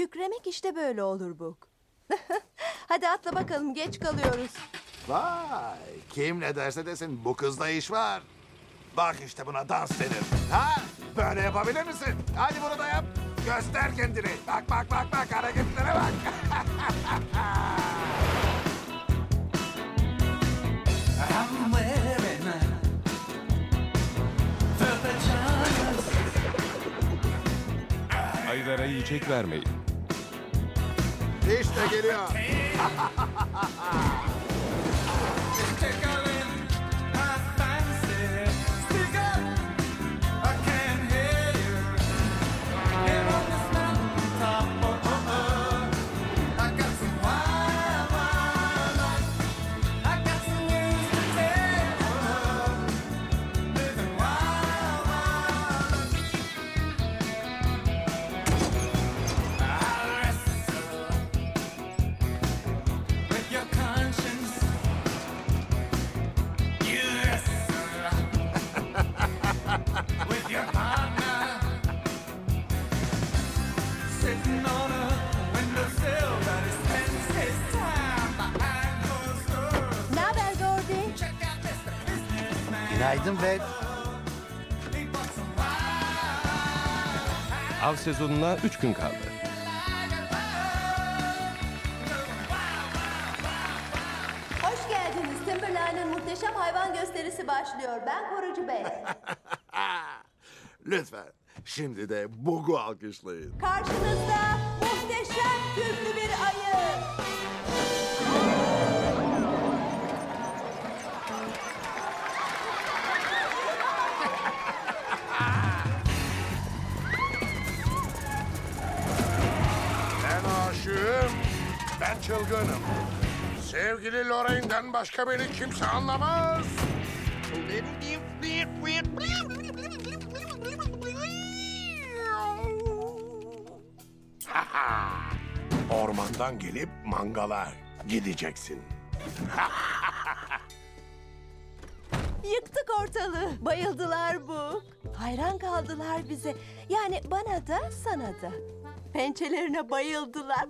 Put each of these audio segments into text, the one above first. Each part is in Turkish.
kükremek işte böyle olur Buk. Hadi atla bakalım, geç kalıyoruz. Vay, kim ne derse desin bu kızda iş var. Bak işte buna dans denir. Ha? Böyle yapabilir misin? Hadi bunu da yap. Göster kendini. Bak bak bak bak hareketlere bak. Ayılara yiyecek vermeyin. İşte geliyor. Ne haber Gordy? Günaydın Beth. Av sezonuna 3 gün kaldı. Hoş geldiniz. Timberline'ın muhteşem hayvan gösterisi başlıyor. Ben Korucu Bey. Lütfen şimdi de Bug'u alkışlayın. Karşınızda muhteşem tüplü bir ayı. Ben aşığım, ben çılgınım. Sevgili Lorraine'den başka beni kimse anlamaz. Ormandan gelip mangala gideceksin. Yıktık ortalığı. Bayıldılar bu. Hayran kaldılar bize. Yani bana da sana da. Pençelerine bayıldılar.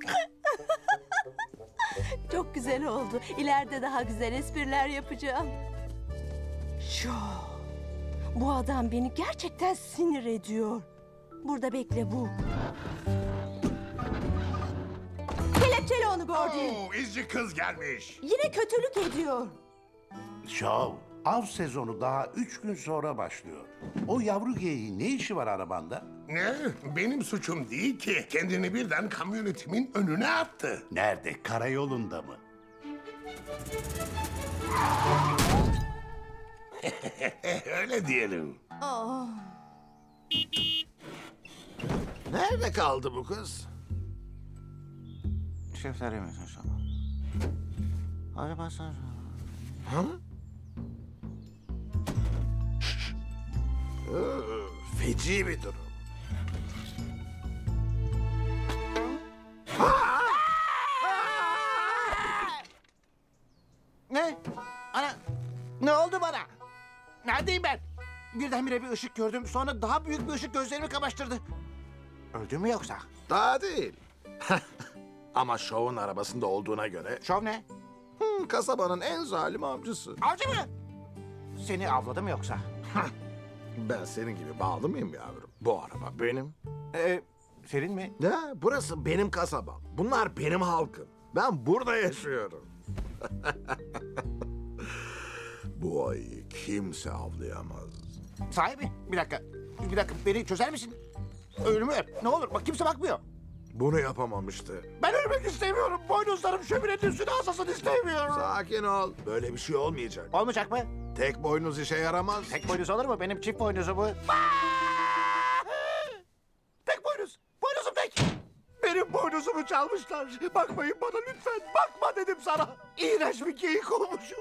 Çok güzel oldu. İleride daha güzel espriler yapacağım. Şu. Bu adam beni gerçekten sinir ediyor. Burada bekle bu. Kelepçele onu Gordy. Oo, izci kız gelmiş. Yine kötülük ediyor. Şov, av sezonu daha 3 gün sonra başlıyor. O yavru geyiğin ne işi var arabanda? Ne? Benim suçum değil ki. Kendini birden kamyonetimin önüne attı. Nerede, karayolunda mı? Öyle diyelim. Nerede kaldı bu kız? Şefleri mi taşıma? Acaba sen... Ha? Feci bir durum. Ne? Ana, ne oldu bana? Neredeyim ben? Birdenbire bir ışık gördüm. Sonra daha büyük bir ışık gözlerimi kamaştırdı. Öldüm mü yoksa? Daha değil. Ama şovun arabasında olduğuna göre Şov ne? kasabanın en zalim avcısı. Avcı mı? Seni avladı mı yoksa? Ben senin gibi bağlı mıyım yavrum? Bu araba benim. Senin mi? Ne? Burası benim kasabam. Bunlar benim halkım. Ben burada yaşıyorum. Bu ayıyı kimse avlayamaz. Sahibi. Bir dakika. Bir dakika. Beni çözer misin? Ölümü öp. Ne olur. Bak kimse bakmıyor. Bunu yapamamıştı. Ben ölmek istemiyorum. Boynuzlarım şöminenin üstüne asasın istemiyorum. Sakin ol. Böyle bir şey olmayacak. Olmayacak mı? Tek boynuz işe yaramaz. Tek boynuz olur mu? Benim çift boynuzu bu. Tek boynuz. Boynuzum tek. Benim boynuzumu çalmışlar. Bakmayın bana lütfen. Bakma dedim sana. İğrenç bir geyik olmuşum.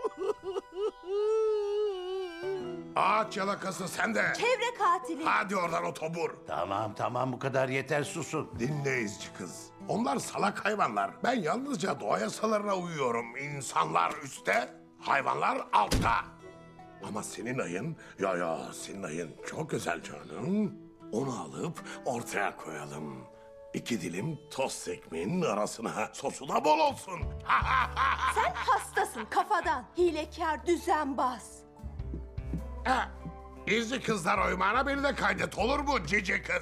Ağaç yalakası sende. Çevre katili. Hadi oradan otobur. Tamam bu kadar yeter susun. Dinle izci kız. Onlar salak hayvanlar. Ben yalnızca doğa yasalarına uyuyorum. İnsanlar üstte, hayvanlar altta. Ama senin ayın, senin ayın çok özel canım. Onu alıp ortaya koyalım. 2 dilim tost ekmeğinin arasına. Sosu da bol olsun. Sen hastasın kafadan. Hilekar düzenbaz. İzci kızlar oymağına beni de kaydet, olur mu cici kız?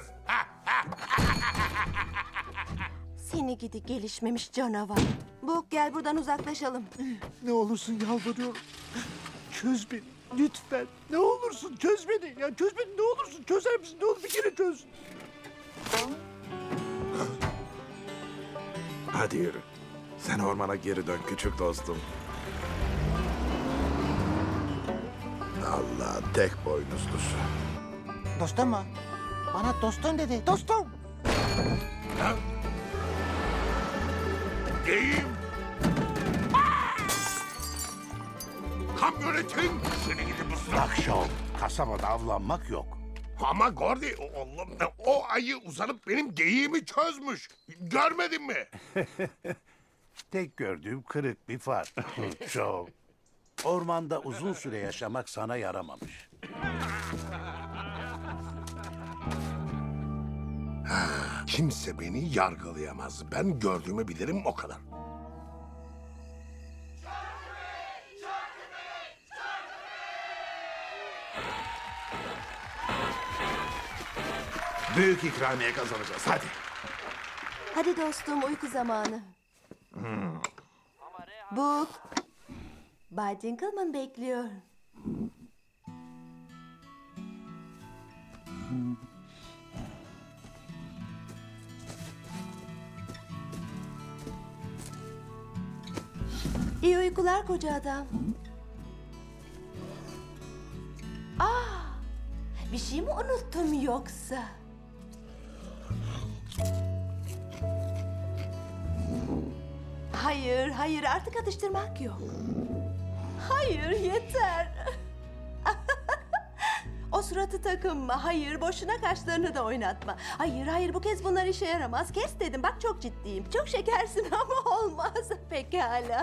Seni gidi gelişmemiş canavar. Buk gel buradan uzaklaşalım. Ne olursun yalvarıyorum. Çöz beni lütfen. Ne olursun çöz beni. Ya çöz beni ne olursun. Çözer misin? Ne olur bir kere çöz. Hadi yürü. Sen ormana geri dön küçük dostum. Allah tek boynuzlusu. Dostum mu? Bana dostum dedi. Dostum. Geyim. Kamyonetin seni gidip ısrar. Bak şov, kasabada avlanmak yok. Ama Gordy, o ayı uzanıp benim geyiğimi çözmüş. Görmedin mi? Tek gördüğüm kırık bir far. Şov. Ormanda uzun süre yaşamak sana yaramamış. Kimse beni yargılayamaz. Ben gördüğümü bilirim, o kadar. Büyük ikramiye kazanacağız hadi. Hadi dostum uyku zamanı. Buk. Bay Dinkelman bekliyor. İyi uykular koca adam. Bir şey mi unuttum yoksa? Hayır, hayır artık atıştırmak yok. Hayır, yeter. O suratı takınma. Hayır, boşuna kaşlarını da oynatma. Hayır, hayır bu kez bunlar işe yaramaz. Kes dedim, bak çok ciddiyim. Çok şekersin ama olmaz. Pekala.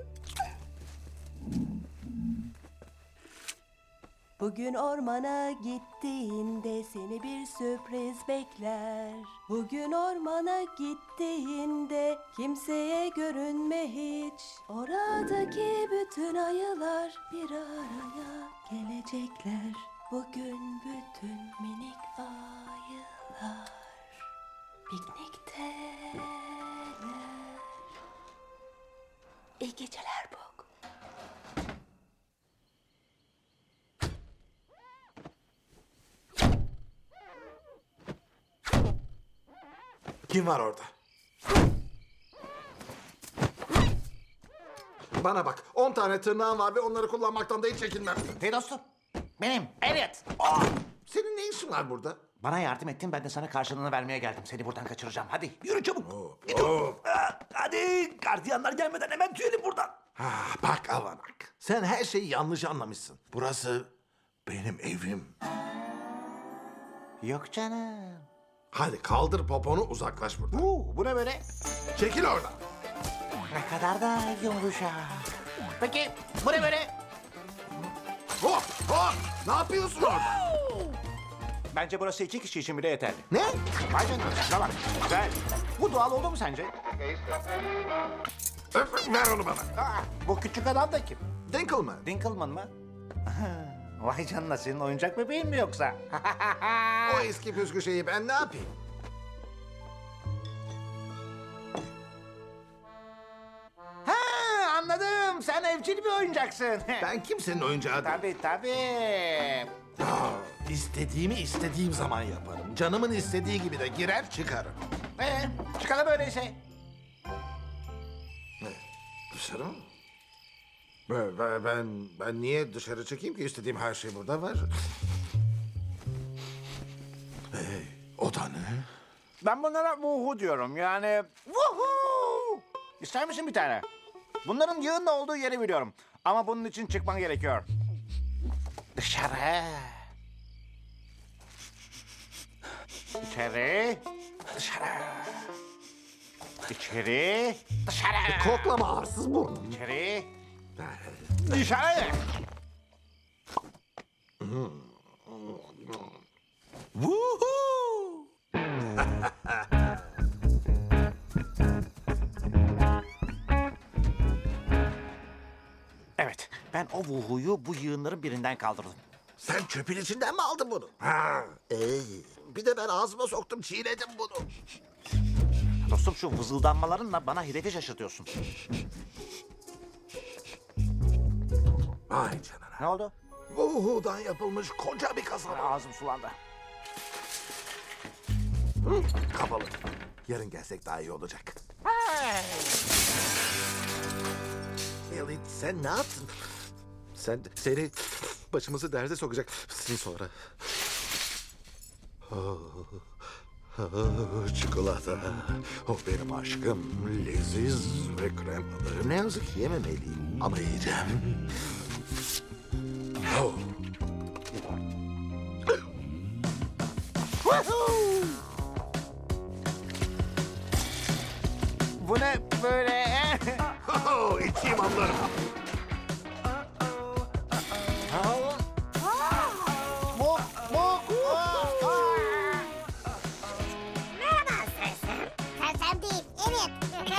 Bugün ormana gittiğinde seni bir sürpriz bekler. Bugün ormana gittiğinde kimseye görünme hiç. Oradaki bütün ayılar bir araya gelecekler. Bugün bütün minik ayılar piknikteler. İyi geceler Buk. Kim var orada? Bana bak 10 tane tırnağım var ve onları kullanmaktan da hiç çekinmem. Hey dostum. Benim. Evet. Senin ne işin var burada? Bana yardım ettin, ben de sana karşılığını vermeye geldim. Seni buradan kaçıracağım. Hadi yürü çabuk. Hadi gardiyanlar gelmeden hemen tüyelim buradan. Bak Avanak, sen her şeyi yanlış anlamışsın. Burası benim evim. Yok canım. Hadi kaldır poponu uzaklaş buradan. Bu ne böyle? Çekil oradan. Ne kadar da yumuşak. Peki bu ne böyle? Hop hop ne yapıyorsun orada? Bence burası 2 kişi için bile yeterli. Ne? Vay canına. Şuna bak. Güzel. Bu doğal oldu mu sence? Ver onu bana. Bu küçük adam da kim? Dinkelman. Dinkelman mı? Vay canına, senin oyuncak bebeğin mi yoksa? O eski püskü şeyi ben ne yapayım? Ha, anladım. Sen evcil bir oyuncaksın. Ben kimsenin oyuncağı değilim. Tabii. İstediğimi istediğim zaman yaparım. Canımın istediği gibi de girer çıkarım. Çıkalım öyleyse. Dışarı mı? Ben niye dışarı çıkayım ki? İstediğim her şey burada var. O da ne? Ben bunlara vuhu diyorum. Yani vuhu. İster misin bir tane? Bunların yığınla olduğu yeri biliyorum. Ama bunun için çıkman gerekiyor. Dışarı. İçeri. Dışarı. İçeri. Dışarı. Koklama arsız burnu. İçeri. Dışarı. Vuhu! Ben o vuhuyu bu yığınların birinden kaldırdım. Sen çöpün içinden mi aldın bunu? Ha, bir de ben ağzıma soktum, çiğnedim bunu. Dostum şu vızıldanmalarınla bana hedefi şaşırtıyorsun. Vay canına. Ne oldu? Vuhu'dan yapılmış koca bir kasaba. Ağzım sulandı. Kapalı. Yarın gelsek daha iyi olacak. Elliot, sen ne yaptın? Seni başımızı derde sokacaksın sonra. Çikolata. O benim aşkım. Leziz ve kremalı. Ne yazık ki yememeliyim. Ama yiyeceğim. Oh. Bu ne böyle? Oh, içeyim anlarım. Merhaba Sersem. Sersem değil, evet.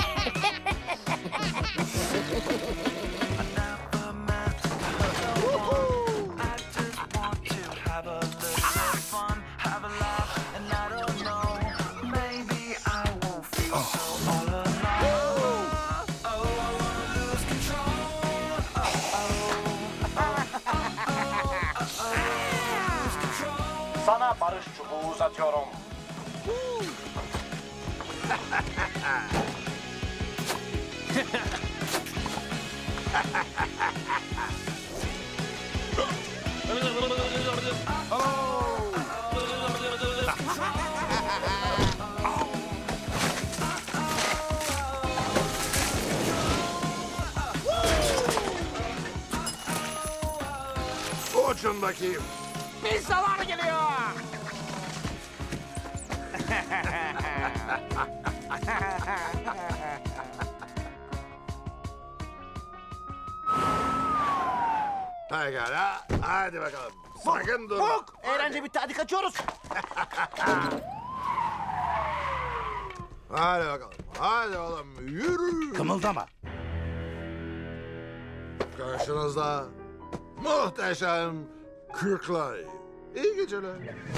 Sana barış çubuğu uzatıyorum. Uçun bakayım. Pizzalar geliyor. Pekala, hadi bakalım. Sakın durma. Buk! Eğlence bitti, hadi kaçıyoruz. Hadi bakalım. Hadi oğlum, yürü. Kımıldama. Karşınızda muhteşem Kürklay. İyi geceler.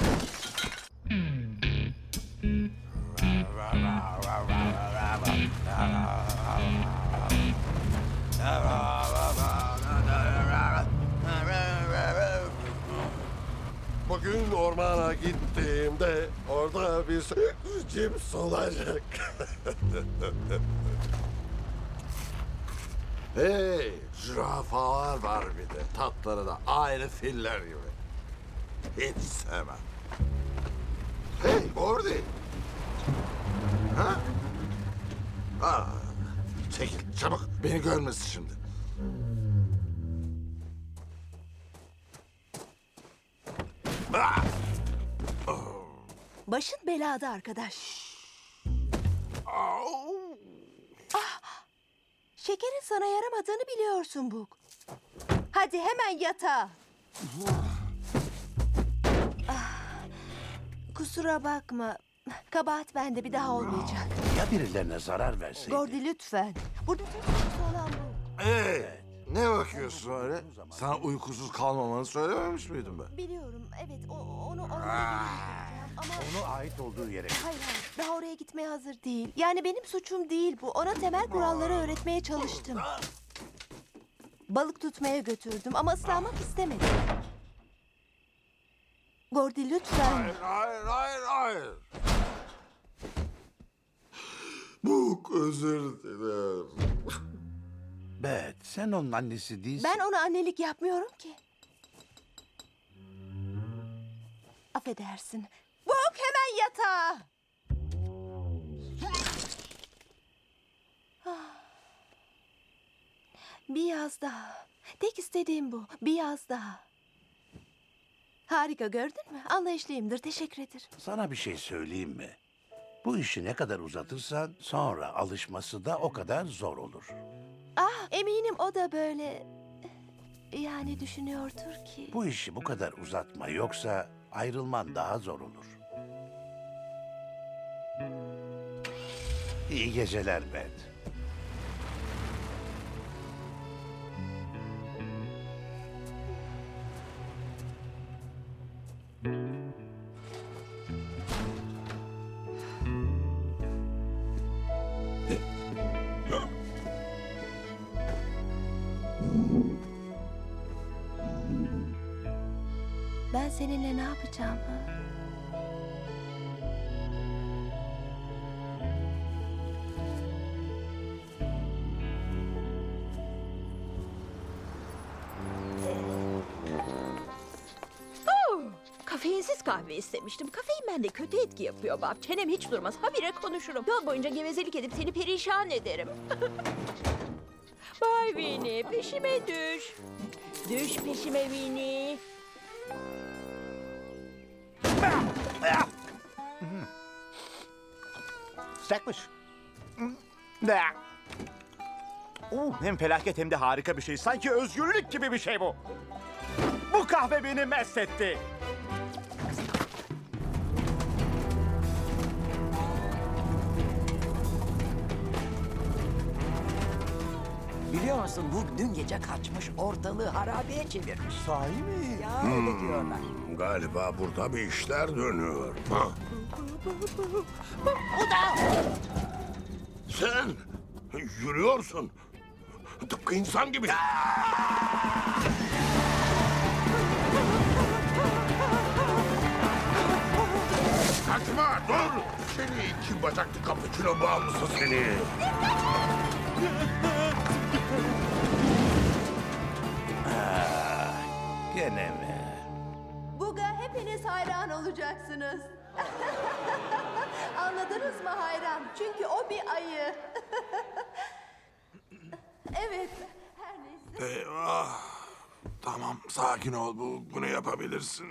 Bugün ormana gittiğimde orada bir cips olacak. Hey, zürafalar var bir de. Tatları da aynı filler gibi. Hiç sevmem. Hey, Gordy. Ha? Aa, çekil, çabuk. Beni görmesin şimdi. Ah! Başın belada arkadaş. Au! Şekerin sana yaramadığını biliyorsun Buk. Hadi hemen yatağa. Kusura bakma. Kabahat bende, bir daha olmayacak. Ya birilerine zarar verseydi? Gordy lütfen. Burada söz konusu olan bu. Hey, ne bakıyorsun öyle? Sana uykusuz kalmamanı söylememiş miydim ben? Biliyorum, evet. Onu oraya ama... Onu ait olduğu yere. Hayır, daha oraya gitmeye hazır değil. Yani benim suçum değil bu. Ona temel kuralları öğretmeye çalıştım. Balık tutmaya götürdüm ama ıslanmak istemedim. Gordy lütfen. Hayır. Buk, özür dilerim. Bet, sen onun annesi değilsin. Ben ona annelik yapmıyorum ki. Affedersin. Buk, hemen yatağa. Bir yaz daha. Tek istediğim bu. Bir yaz daha. Harika, gördün mü? Anlayışlıyımdır. Teşekkür ederim. Sana bir şey söyleyeyim mi? Bu işi ne kadar uzatırsan sonra alışması da o kadar zor olur. Eminim o da böyle... Yani düşünüyordur ki... Bu işi bu kadar uzatma yoksa ayrılman daha zor olur. İyi geceler Bet. Ben seninle ne yapacağım? Ha? Kafeinsiz kahve istemiştim. Kafein bende kötü etki yapıyor Bob. Çenem hiç durmaz. Habire konuşurum. Yol boyunca gevezelik edip seni perişan ederim. Bay Winnie, peşime düş. Düş peşime Winnie. Sıcakmış. Hem felaket hem de harika bir şey. Sanki özgürlük gibi bir şey bu. Bu kahve beni mest etti. Biliyor musun bu dün gece kaçmış, ortalığı harabeye çevirmiş. Sahi mi? Ya öyle diyorlar. Galiba burada bir işler dönüyor. Ha? Bu da! Sen yürüyorsun. Tıpkı insan gibi. Kaçma dur. Seni iki bacaklı kapuçino bağımlısı seni. Gene mi? Buga hepiniz hayran olacaksınız. Anladınız mı hayran? Çünkü o bir ayı. Evet, her neyse. Eyvah. Tamam, sakin ol. Bunu yapabilirsin.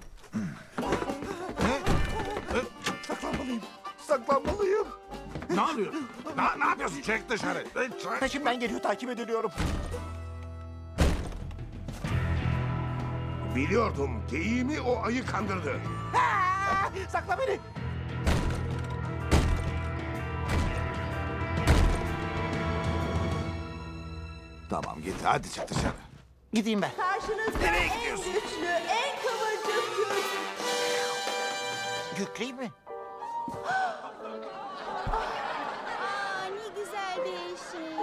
Saklanmalıyım. Saklanmalıyım. Ne oluyor? Ne yapıyorsun? Çek dışarı. Peşimden geliyor, takip ediliyorum. Biliyordum. Geyiğimi o ayı kandırdı. Sakla beni. Tamam git. Hadi çık dışarı. Gideyim ben. Karşınızda Nereye en gidiyorsun? güçlü, en kıvırcık güç. Yükleyeyim mi? Aa, ne güzel bir şey.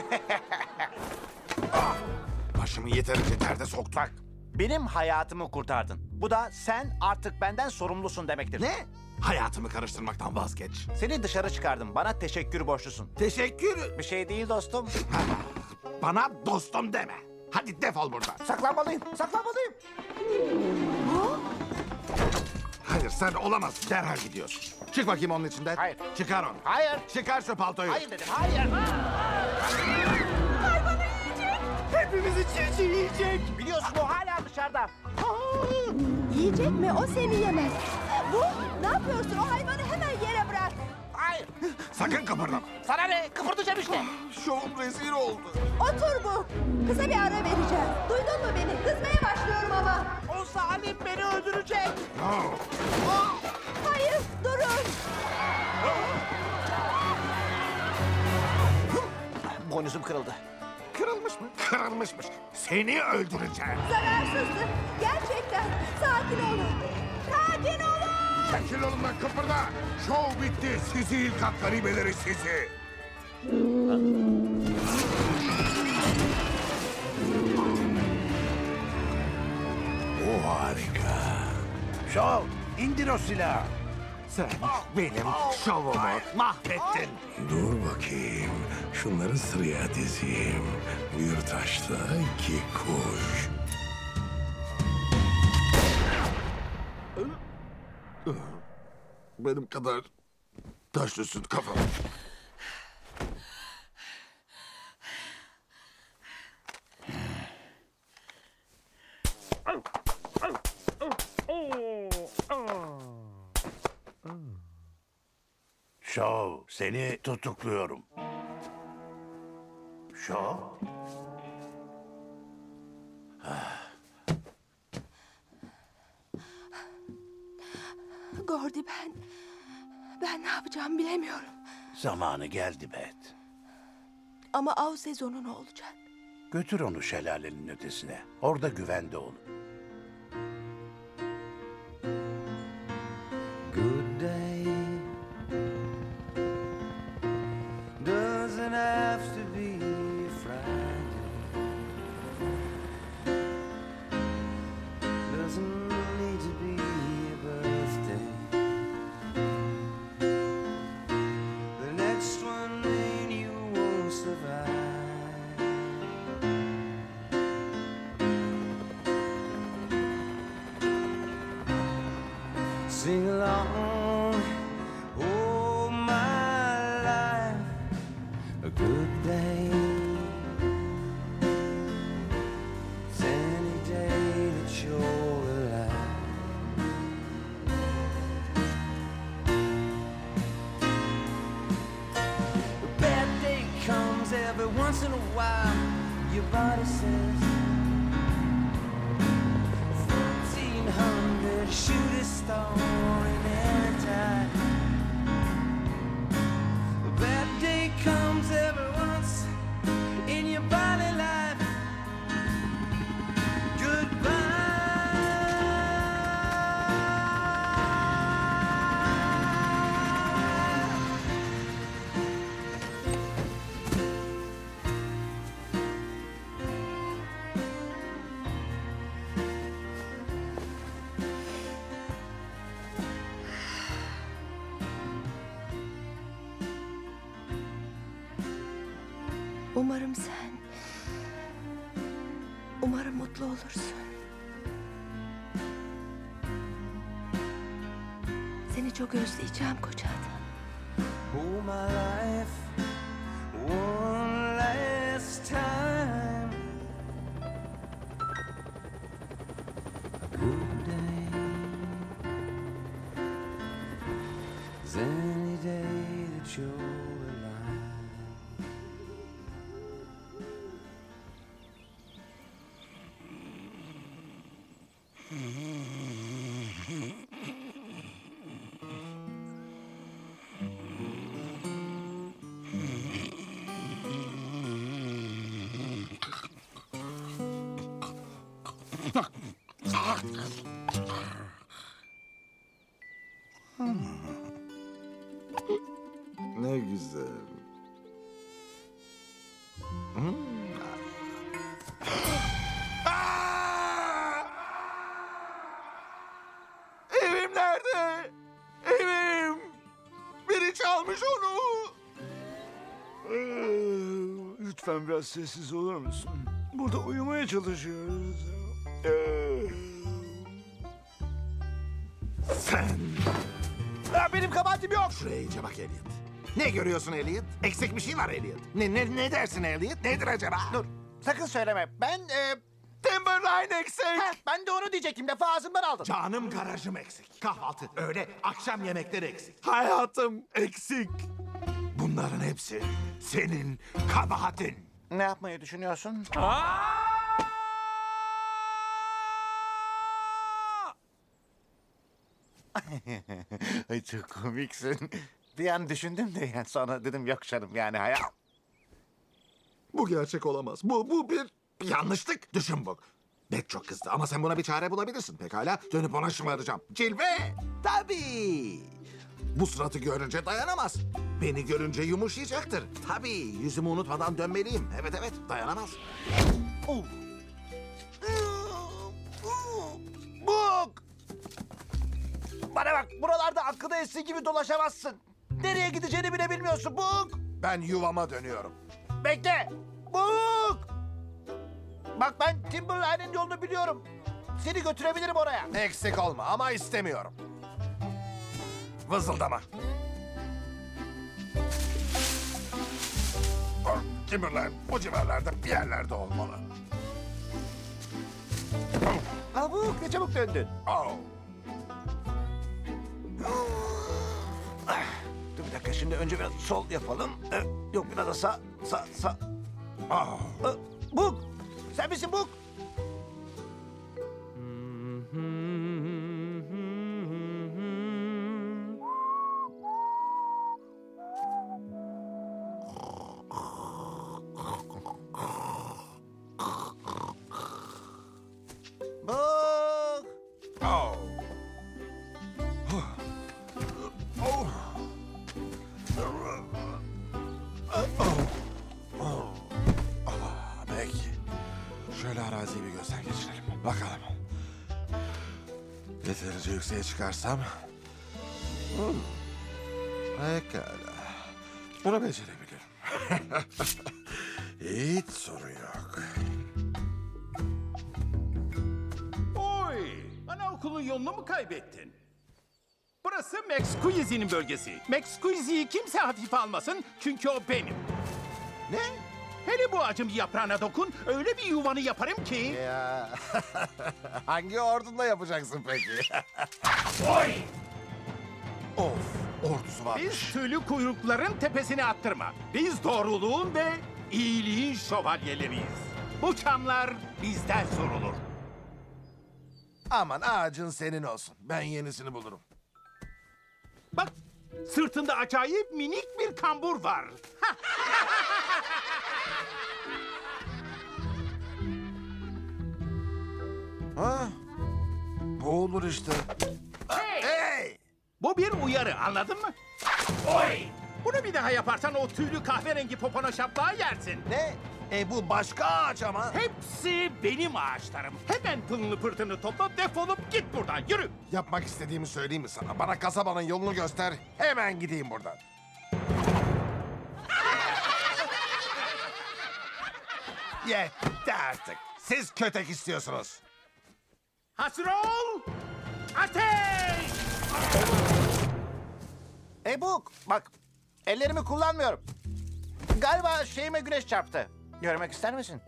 Başımı yeterince derde soktuk. Bak, benim hayatımı kurtardın. Bu da sen artık benden sorumlusun demektir. Ne? Hayatımı karıştırmaktan vazgeç. Seni dışarı çıkardım. Bana teşekkür borçlusun. Teşekkür. Bir şey değil dostum. Bana dostum deme. Hadi defol buradan. Saklanmalıyım. Saklanmalıyım. Hayır sen olamazsın. Derhal gidiyorsun. Çık bakayım onun içinden. Hayır. Çıkar onu. Hayır. Çıkar şu paltoyu. Hayır dedim. Hayır. Hepimizi çiğ yiyecek. Biliyorsun o hala dışarıda. Yiyecek mi? O seni yemez. Bu, ne yapıyorsun? O hayvanı hemen yere bırak. Hayır. Sakın kıpırdama. Sana ne? Kıpırdayacağım işte. Şovum rezil oldu. Otur bu. Kısa bir ara vereceğim. Duydun mu beni? Kızmaya başlıyorum ama. O zalim beni öldürecek. Hayır, durun. Boynuzum kırıldı. Kırılmış mı? Kırılmışmış. Seni öldüreceğim. Zararsızsın. Gerçekten. Sakin olun. Sakin olun. Çekil yolundan kıpırda. Şov bitti. Sizi ilk at garibeleri sizi. O harika. Şov, indir o silahı. Sen benim şovumu mahvettin. Dur bakayım. Şunları sıraya dizeyim. Bir taşla iki kuş. Benim kadar taşlısın kafam. Şov, seni tutukluyorum. Şov? Gordy ben ne yapacağımı bilemiyorum. Zamanı geldi Bet. Ama av sezonu ne olacak? Götür onu şelalenin ötesine. Orada güvende olun. Good day doesn't have to be Friday. Doesn't sing along. Oh, my life, a good day. It's any day that you're alive. A bad day comes every once in a while. Your body says 1400, shoot a star in any time. A bad day comes every once in your body life. Goodbye. Umarım mutlu olursun. Seni çok özleyeceğim koca adam. Oh, my life, one last time. A good day is any day that you're alive. Ne güzel. Evim nerede? Evim! Biri çalmış onu. Lütfen biraz sessiz olur musun? Burada uyumaya çalışıyoruz. Sen! Ya benim kabahatim yok. Şuraya iyice bak Elliot. Ne görüyorsun Elliot? Eksik bir şey var Elliot. Ne dersin Elliot? Nedir acaba? Dur, sakın söyleme. Ben, Timberline eksik. ben de onu diyecektim. Lafı ağzımdan aldın. Canım garajım eksik. Kahvaltı, öğle, akşam yemekleri eksik. Hayatım eksik. Bunların hepsi senin kabahatin. Ne yapmayı düşünüyorsun? Ay, çok komiksin. Bir an düşündüm de yani sonra dedim yok canım yani hayal. Bu gerçek olamaz. Bu bir yanlışlık. Düşün bu. Bek çok kızdı ama sen buna bir çare bulabilirsin. Pekala dönüp ona şımaracağım. Cilve! Tabii. Bu suratı görünce dayanamaz. Beni görünce yumuşayacaktır. Tabii yüzümü unutmadan dönmeliyim. Evet dayanamaz. Buk! Bana bak buralarda aklı estiği gibi dolaşamazsın. Nereye gideceğini bile bilmiyorsun Buk! Ben yuvama dönüyorum. Bekle! Buk! Bak ben Timberline'in yolunu biliyorum. Seni götürebilirim oraya. Eksik olma ama istemiyorum. Vızıldama. Timberline bu civarlarda bir yerlerde olmalı. Ha Buk ne çabuk döndün. Oh. Dur bir dakika şimdi önce biraz sol yapalım. Yok biraz da sağ. Oh. Buk! Sen misin Buk? Buk! Oh. Oh. Peki. Şöyle araziyi bir gözden geçirelim. Bakalım. Yeterince yükseğe çıkarsam... Pekala. Bunu becerebilirim. Hiç sorun yok. Oy! Anaokulun yolunu mu kaybettin? Burası Max Squeezy'nin bölgesi. Max Squeezy'yi kimse hafife almasın çünkü o benim. Ne? Hele bu ağacın bir yaprağına dokun, öyle bir yuvanı yaparım ki... Ya hangi ordunla yapacaksın peki? Oy! Of, ordusu varmış. Biz tüylü kuyrukların tepesine attırma. Biz doğruluğun ve iyiliğin şövalyeleriyiz. Bu çamlar bizden sorulur. Aman ağacın senin olsun. Ben yenisini bulurum. Bak, sırtında acayip minik bir kambur var. Ha? Bu olur işte. Hey! Bu bir uyarı, anladın mı? Oy! Bunu bir daha yaparsan o tüylü kahverengi popona şapkağı yersin. Ne? Bu başka ağaç ama. Hepsi benim ağaçlarım. Hemen pılını pırtını topla, defolup git buradan, yürü. Yapmak istediğimi söyleyeyim mi sana? Bana kasabanın yolunu göster. Hemen gideyim buradan. Yetti artık. Siz kötek istiyorsunuz. Hazır ol! Ateş! Buk, bak ellerimi kullanmıyorum. Galiba şeyime güneş çarptı. Görmek ister misin?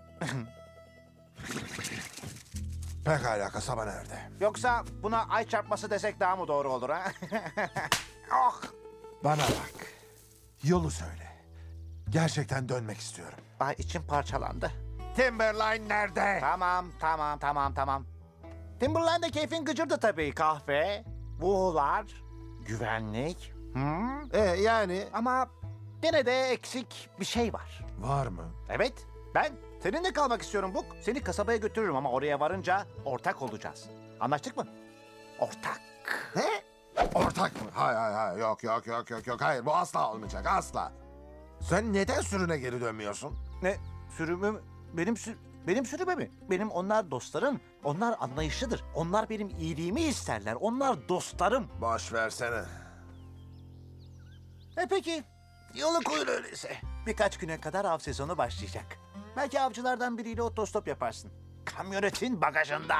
Pekala, kasaba nerede? Yoksa buna ay çarpması desek daha mı doğru olur ha? Oh! Bana bak. Yolu söyle. Gerçekten dönmek istiyorum. Ay içim parçalandı. Timberline nerede? Tamam. Timberline'de keyfin gıcırdı tabii. Kahve, buğular, güvenlik. Yani? Ama yine de eksik bir şey var. Var mı? Evet, ben seninle kalmak istiyorum Buk. Seni kasabaya götürürüm ama oraya varınca ortak olacağız. Anlaştık mı? Ortak. Ne? Ortak mı? Hayır. Yok. Hayır, bu asla olmayacak, asla. Sen neden sürüne geri dönmüyorsun? Ne? Sürümü mü? Benim sürüme mi? Benim onlar dostlarım. Onlar anlayışlıdır. Onlar benim iyiliğimi isterler. Onlar dostlarım. Boş versene. Peki. Yolu koyun öyleyse. Birkaç güne kadar av sezonu başlayacak. Belki avcılardan biriyle otostop yaparsın. Kamyonetin bagajında.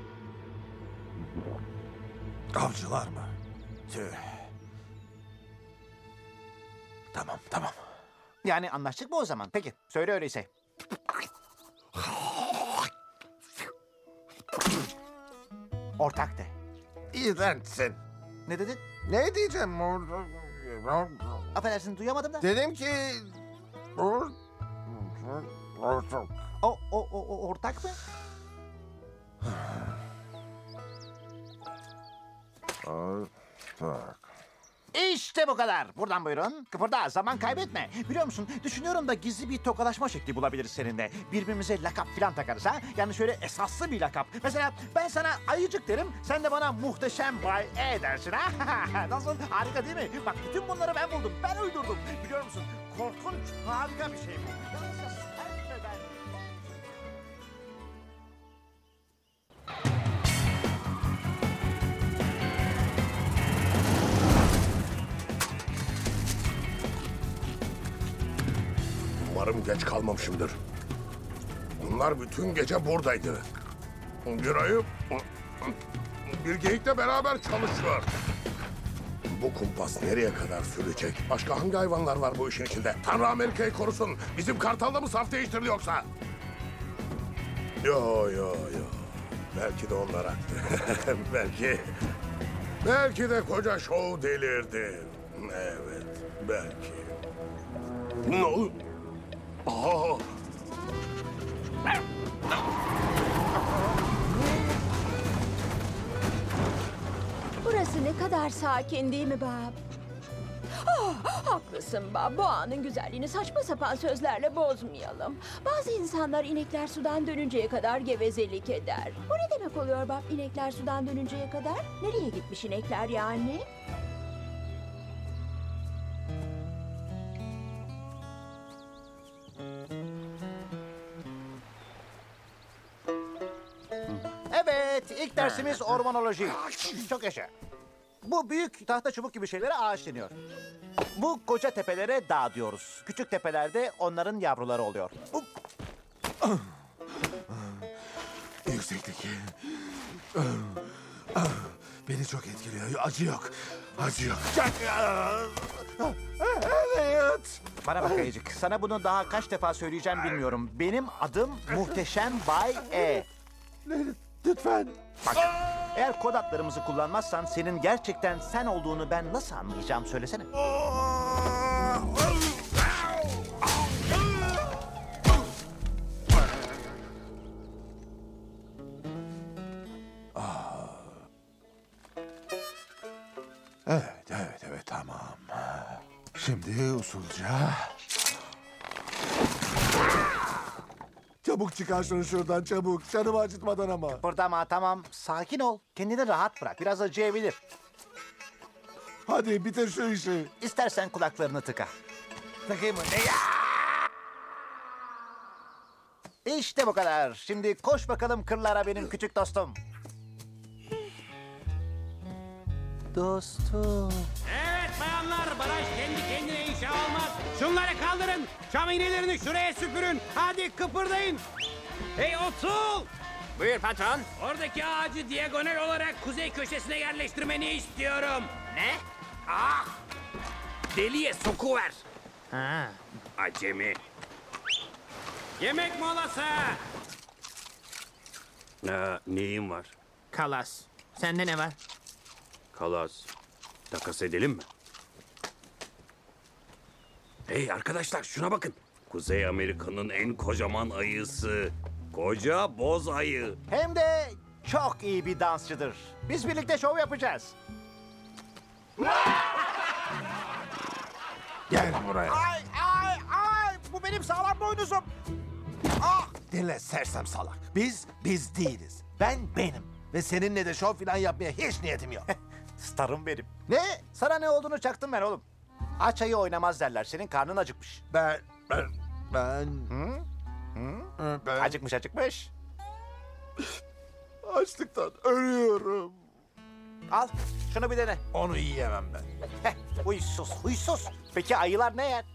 Avcılar mı? Tüh. Tamam. Yani anlaştık mı o zaman? Peki, söyle öyleyse. Ortak de. İğrençsin. Ne dedin? Ne diyeceğim? Affedersin, duyamadım da. Dedim ki... O ortak mı? Ortak. İşte bu kadar. Buradan buyurun. Kıpırda, zaman kaybetme. Biliyor musun, düşünüyorum da gizli bir tokalaşma şekli bulabiliriz seninle. Birbirimize lakap falan takarız ha. Yani şöyle esaslı bir lakap. Mesela ben sana ayıcık derim, sen de bana muhteşem Bay E dersin ha. Nasıl? Harika değil mi? Bak bütün bunları ben buldum, ben uydurdum. Biliyor musun, korkunç, harika bir şey bu. Yalnızca sen ve ben. Umarım geç kalmamışımdır. Bunlar bütün gece buradaydı. Bir ayı bir geyikle beraber çalışıyor. Bu kumpas nereye kadar sürecek? Başka hangi hayvanlar var bu işin içinde? Tanrı Amerika'yı korusun. Bizim kartalla mı saf değiştirdi yoksa? Yo. Belki de onlar haklı. Belki de koca şov delirdi. Evet, belki. Ne oldu? Aa! Burası ne kadar sakin değil mi Bob? Oh, haklısın Bob. Bu anın güzelliğini saçma sapan sözlerle bozmayalım. Bazı insanlar inekler sudan dönünceye kadar gevezelik eder. Bu ne demek oluyor Bob? İnekler sudan dönünceye kadar? Nereye gitmiş inekler yani? Evet, ilk dersimiz ormanoloji. Çok yaşa. Bu büyük tahta çubuk gibi şeylere ağaç deniyor. Bu koca tepelere dağ diyoruz. Küçük tepelerde onların yavruları oluyor. Yükseklik. Beni çok etkiliyor. Acı yok. Acı yok. Elliot. Bana bak Ayıcık, sana bunu daha kaç defa söyleyeceğim bilmiyorum. Benim adım Muhteşem Bay E. Lütfen. Bak, eğer kod adlarımızı kullanmazsan senin gerçekten sen olduğunu ben nasıl anlayacağım söylesene. Evet, tamam. Şimdi usulca... Çabuk çıkar şunu şuradan, çabuk. Canımı acıtmadan ama. Buradama, tamam. Sakin ol. Kendini rahat bırak. Biraz acıyabilir. Hadi bitir şu işi. İstersen kulaklarını tıka. Takayım mı? İşte bu kadar. Şimdi koş bakalım kırlara benim küçük dostum. Dostum. Evet bayanlar, baraj kendi kendine inşa olmaz. Şunları kaldırın, şöminelerini şuraya süpürün. Hadi kıpırdayın. Hey Otul! Buyur patron. Oradaki ağacı diagonal olarak kuzey köşesine yerleştirmeni istiyorum. Ne? Ah! Deliye sokuver. Ha. Acemi. Yemek molası. Neyim var? Kalas. Sende ne var? Kalas. Takas edelim mi? Hey arkadaşlar şuna bakın. Kuzey Amerika'nın en kocaman ayısı. Koca boz ayı. Hem de çok iyi bir dansçıdır. Biz birlikte şov yapacağız. Gel buraya. Ay! Bu benim sağlam boynuzum. Dinle sersem salak. Biz değiliz. Ben benim. Ve seninle de şov falan yapmaya hiç niyetim yok. Starım benim. Ne? Sana ne olduğunu çaktım ben oğlum. Aç ayı oynamaz derler. Senin karnın acıkmış. Ben... Acıkmış. Açlıktan ölüyorum. Al şunu bir dene. Onu yiyemem ben. Huysuz. Peki ayılar ne yer?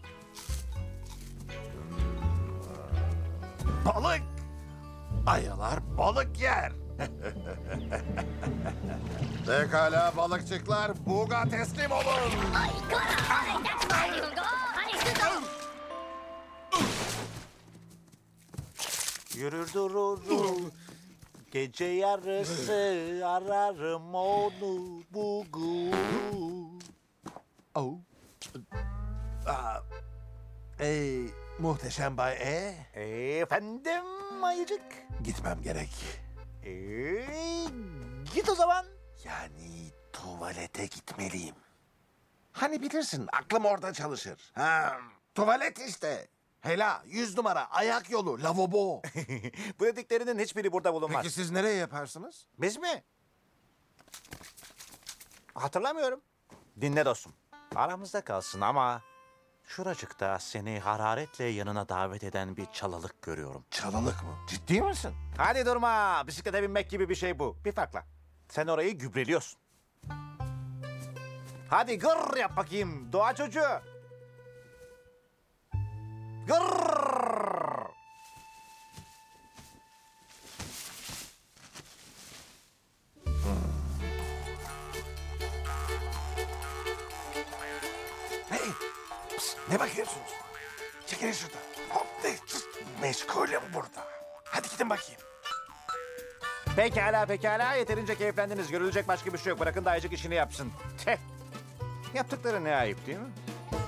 Balık. Ayılar balık yer. Pekala balıkçıklar, buğa teslim olun. Yürür dururum. Gece yarısı ararım onu bugu. Oh. Muhteşem Bay Efendim ayıcık. Gitmem gerek. Git o zaman. Yani tuvalete gitmeliyim. Hani bilirsin aklım orada çalışır. Ha, tuvalet işte. Hela 100 numara ayak yolu lavabo. Bu dediklerinin hiçbiri burada bulunmaz. Peki siz nereye yaparsınız? Biz mi? Hatırlamıyorum. Dinle dostum. Aramızda kalsın ama şuracıkta seni hararetle yanına davet eden bir çalılık görüyorum. Çalılık mı? Ciddi misin? Hadi durma. Bisiklete binmek gibi bir şey bu. Bir farkla. Sen orayı gübreliyorsun. Hadi gır yap bakayım doğa çocuğu. Gır. Hey! Psst, ne bakıyorsunuz? Çekilin şuradan. Hop, meşgulüm burada. Hadi gidin bakayım. Pekala. Yeterince keyiflendiniz. Görülecek başka bir şey yok. Bırakın da ayıcık işini yapsın. Teh. Yaptıkları ne ayıp değil mi?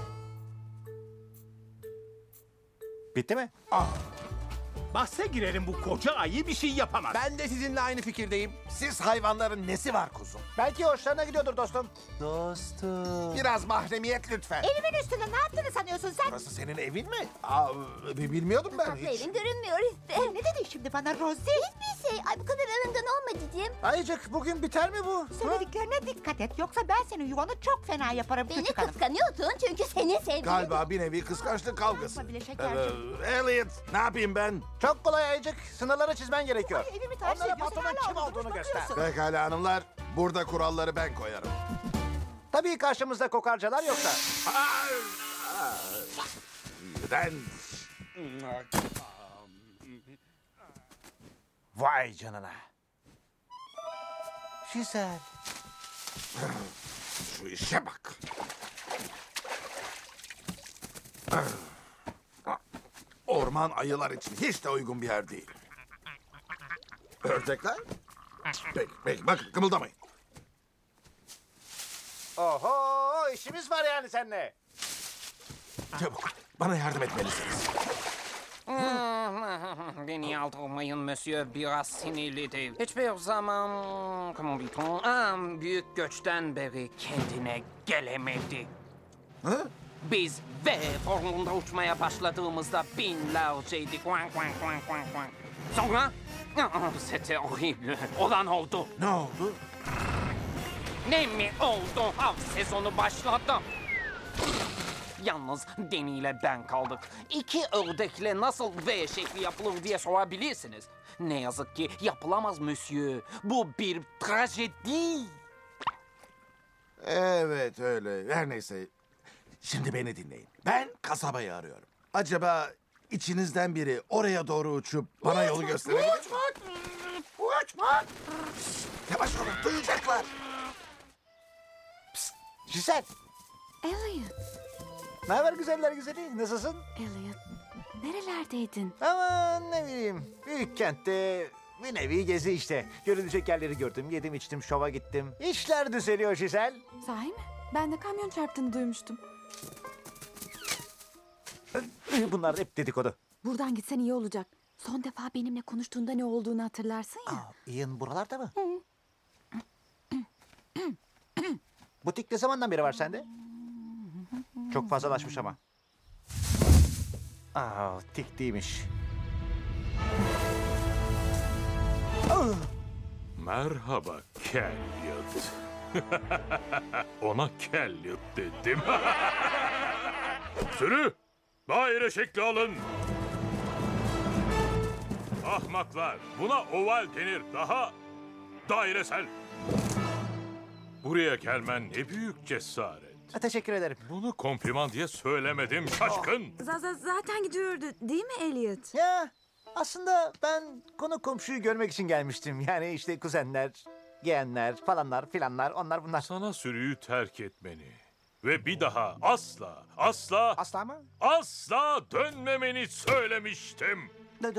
Bitti mi? Bahse girelim bu koca ayı bir şey yapamaz. Ben de sizinle aynı fikirdeyim. Siz hayvanların nesi var kuzum? Belki hoşlarına gidiyordur dostum. Dostum. Biraz mahremiyet lütfen. Elimin üstüne ne yaptığını sanıyorsun sen? Burası senin evin mi? Bilmiyordum ben Tatlı hiç. elin görünmüyor işte. Ne dedin şimdi bana Rosie? Hiçbir şey. Ay bu kadar alıngan olma cicim. Ayıcık bugün biter mi bu? Söylediklerine dikkat et. Yoksa ben senin yuvanı çok fena yaparım Beni küçük hanım. kıskanıyorsun çünkü seni sevdim. Galiba bir nevi kıskançlık kavgası. Bile şekercim. Elliot ne yapayım ben? Çok kolay ayıcık. Sınırları çizmen gerekiyor. Ay, evimi tercih Onlara ediyorsun, patronun hala kim olduğunu olduğunu göster. bakıyorsun. Pekala hanımlar. Burada kuralları ben koyarım. Tabii karşımızda kokarcalar yoksa. Ben... Vay canına. Güzel. Şu işe bak. Orman ayılar için hiç de uygun bir yer değil. Ördekler? Peki, bakın kımıldamayın. Oho, işimiz var yani seninle. Çabuk, bana yardım etmelisiniz. Beni aldırmayın monsieur, biraz sinirlidir. Hiçbir zaman, comment dit-on, büyük göçten beri kendine gelemedi. Hı? Biz V formunda uçmaya başladığımızda binlerceydik. Quack, quack, quack, quack, quack. Sonra, c'était horrible. Olan oldu. Ne oldu? Ne mi oldu? Av sezonu başladı. Yalnız Deni ile ben kaldık. İki ördekle nasıl V şekli yapılır diye sorabilirsiniz. Ne yazık ki yapılamaz monsieur. Bu bir trajedi. Evet öyle. Her neyse. Şimdi beni dinleyin. Ben kasabayı arıyorum. Acaba içinizden biri oraya doğru uçup bana yolu gösterebilir mi? Uçmak. Yavaş olun, duyacaklar. Güzel. Elliot, Ne haber güzeller güzeli? Nasılsın? Elliot. Nerelerdeydin? Aman ne bileyim. Büyük kentte bir nevi gezi işte. Görülecek yerleri gördüm. Yedim içtim şova gittim. İşler düzeliyor Şizel. Sahi mi? Ben de kamyon çarptığını duymuştum. Bunlar hep dedikodu. Buradan gitsen iyi olacak. Son defa benimle konuştuğunda ne olduğunu hatırlarsın ya. Ian buralarda mı? Butik ne zamandan beri var sende? Çok fazlalaşmış ama. Tik değilmiş. Merhaba Kellyot. Ona Kellyot dedim. Sürü, daire şekli alın. Ahmaklar, buna oval denir. Daha dairesel. Buraya gelmen ne büyük cesaret. Teşekkür ederim. Bunu kompliman diye söylemedim şaşkın. Zaten gidiyordu değil mi Elliot? Ya aslında ben konu komşuyu görmek için gelmiştim. Yani işte kuzenler, yeğenler falanlar filanlar onlar bunlar. Sana sürüyü terk etmeni ve bir daha asla Asla mı? asla dönmemeni söylemiştim.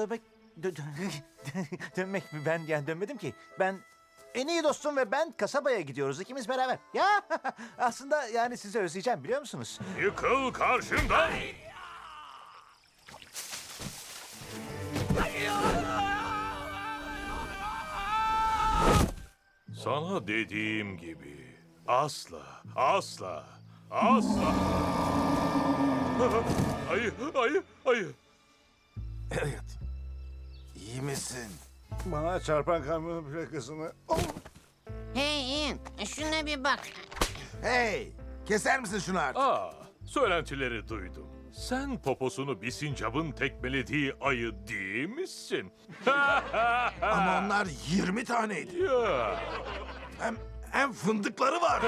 Dönmek mi? Ben yani dönmedim ki. Ben en iyi dostum ve ben kasabaya gidiyoruz ikimiz beraber. Ya aslında yani sizi özleyeceğim biliyor musunuz? Yıkıl karşımdan. Sana dediğim gibi asla. Ayı. Elliot, iyi misin? Bana çarpan kamyon plakasını... Hey Ian, şuna bir bak. Hey, keser misin şunu artık? Söylentileri duydum. Sen poposunu bir sincabın tekmelediği ayı değil misin? Ama onlar 20 taneydi. Ya. Hem fındıkları var.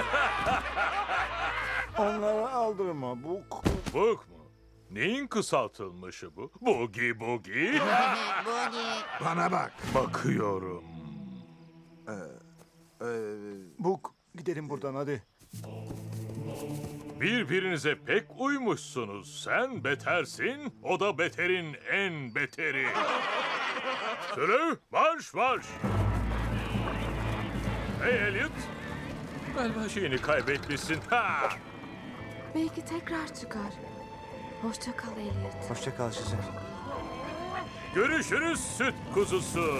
Onları aldırma Buk. Buk mu? Neyin kısaltılmışı bu? Boogie. Boogie. Bana bak. Bakıyorum. Buk gidelim buradan hadi. Birbirinize pek uymuşsunuz. Sen betersin, o da beterin en beteri. Sürü, marş. Hey Elliot. Galiba şeyini kaybetmişsin. Ha! Belki tekrar çıkar. Hoşça kal Elliot. Hoşça kal Şizel. Görüşürüz süt kuzusu.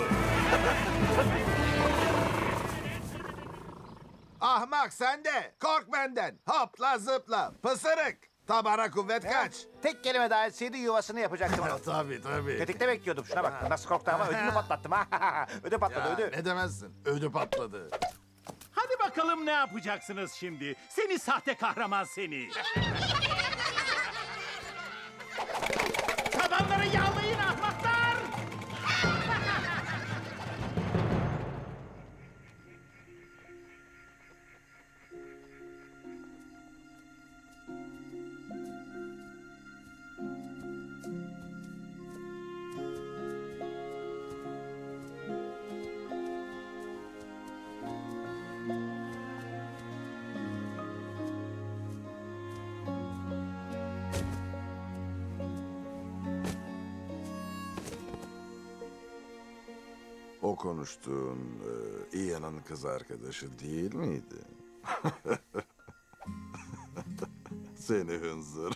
Ahmak sen de. Kork benden. Hopla zıpla. Pısırık. Tabana kuvvet kaç. Tek kelime daha etseydi yuvasını yapacaktım onu. Tabii. Tetikte bekliyordum şuna bak. Nasıl korktu ama ödümü patlattım ha. Ödü patladı ödü. Ne demezsin. Ödü patladı. Hadi bakalım ne yapacaksınız şimdi? Seni sahte kahraman seni. Tabanları yağlayın ahmaklar. konuştuğun Ian'ın kız arkadaşı değil miydi? Seni hınzır.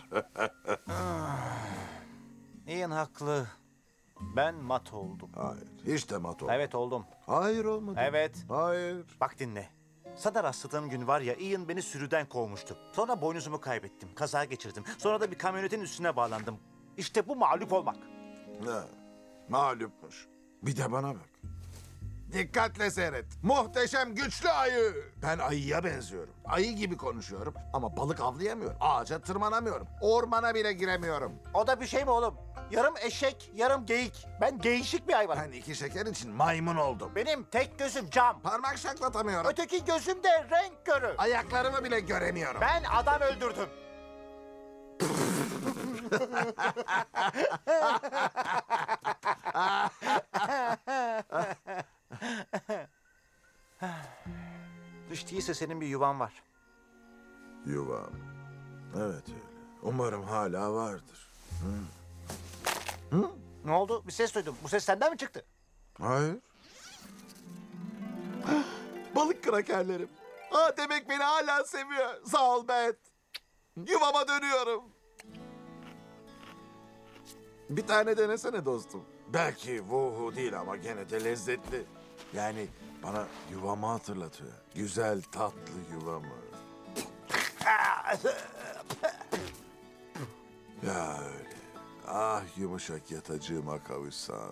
Ian haklı. Ben mat oldum. Hayır, hiç de mat olmadın. Evet oldum. Hayır olmadı. Evet. Hayır. Bak dinle. Sana rastladığım gün var ya, Ian beni sürüden kovmuştu. Sonra boynuzumu kaybettim, kaza geçirdim. Sonra da bir kamyonetin üstüne bağlandım. İşte bu mağlup olmak. Ne? Mağlupmuş. Bir de bana bak. Dikkatle seyret. Muhteşem güçlü ayı. Ben ayıya benziyorum. Ayı gibi konuşuyorum ama balık avlayamıyorum. Ağaca tırmanamıyorum. Ormana bile giremiyorum. O da bir şey mi oğlum? Yarım eşek, yarım geyik. Ben geyişik bir hayvanım. Ben iki şeker için maymun oldum. Benim tek gözüm cam. Parmak şaklatamıyorum. Öteki gözüm de renk körü. Ayaklarımı bile göremiyorum. Ben adam öldürdüm. Hiç değilse senin bir yuvan var. Yuvam. Evet öyle. Umarım hala vardır. Ne oldu? Bir ses duydum. Bu ses senden mi çıktı? Hayır. Balık krakerlerim. Demek beni hala seviyor. Sağ ol Bet. Yuvama dönüyorum. Bir tane denesene dostum. Belki vuhu değil ama gene de lezzetli. Yani bana yuvamı hatırlatıyor. Güzel tatlı yuvamı. Ya öyle. Ah yumuşak yatacığıma kavuşsam.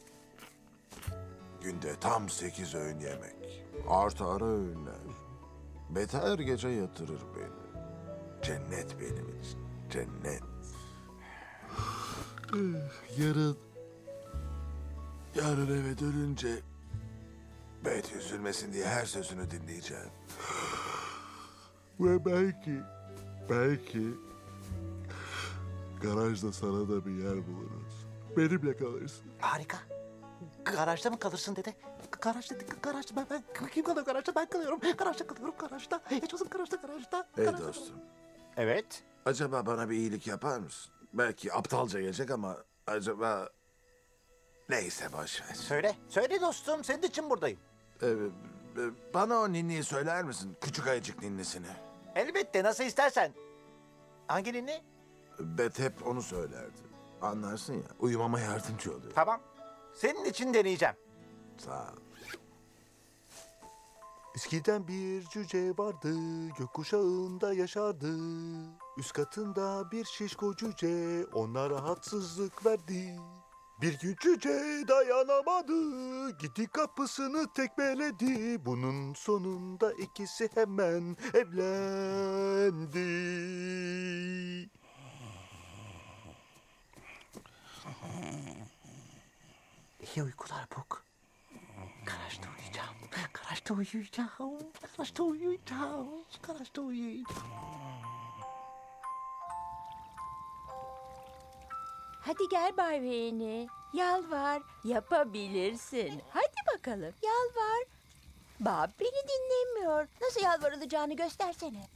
Günde tam 8 öğün yemek. Artı ara öğünler. Beta her gece yatırır beni. Cennet benim için. Cennet. Yarın eve dönünce Bet üzülmesin diye her sözünü dinleyeceğim. Ve belki garajda sana da bir yer buluruz. Benimle kalırsın. Harika. Garajda mı kalırsın dede? Garajda ben kim kalıyor garajda? Ben kalıyorum. Garajda kalıyorum garajda. Yaşasın garajda. Hey dostum. Evet. Acaba bana bir iyilik yapar mısın? Belki aptalca gelecek ama acaba... Neyse boş ver. Söyle dostum. Senin için buradayım. Bana o ninniyi söyler misin? Küçük ayıcık ninnisini. Elbette nasıl istersen. Hangi ninni? Bet hep onu söylerdi. Anlarsın ya, uyumama yardımcı oluyor. Tamam. Senin için deneyeceğim. Sağ ol. Eskiden bir cüce vardı, gökkuşağında yaşardı. Üst katında bir şişko cüce ona rahatsızlık verdi. Bir gün cüce dayanamadı, gitti kapısını tekmeledi. Bunun sonunda ikisi hemen evlendi. İyi uykular Buk. Garajda uyuyacağım. Garajda uyuyacağım. Garajda uyuyacağım. Garajda uyuyacağım. Hadi gel Bay Veyni. Yalvar. Yapabilirsin. Hadi bakalım. Yalvar. Bob beni dinlemiyor. Nasıl yalvarılacağını göstersene.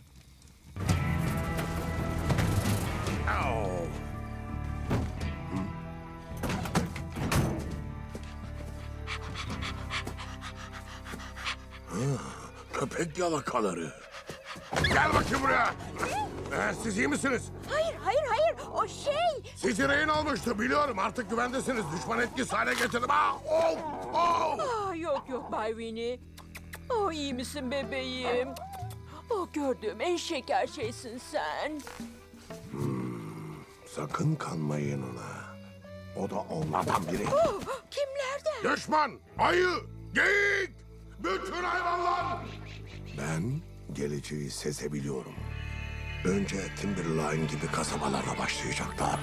Köpek yalakaları. Gel bakayım buraya. Siz iyi misiniz? Hayır. O şey. Sizi rehin almıştı biliyorum. Artık güvendesiniz. Düşman etkisiz hale getirdim. Yok Bay Winnie. İyi misin bebeğim? Gördüğüm en şeker şeysin sen. Sakın kanmayın ona. O da onlardan biri. Kimlerden? Düşman, ayı, geyik, bütün hayvanlar. Ben geleceği sezebiliyorum. Önce Timberline gibi kasabalarla başlayacaklar.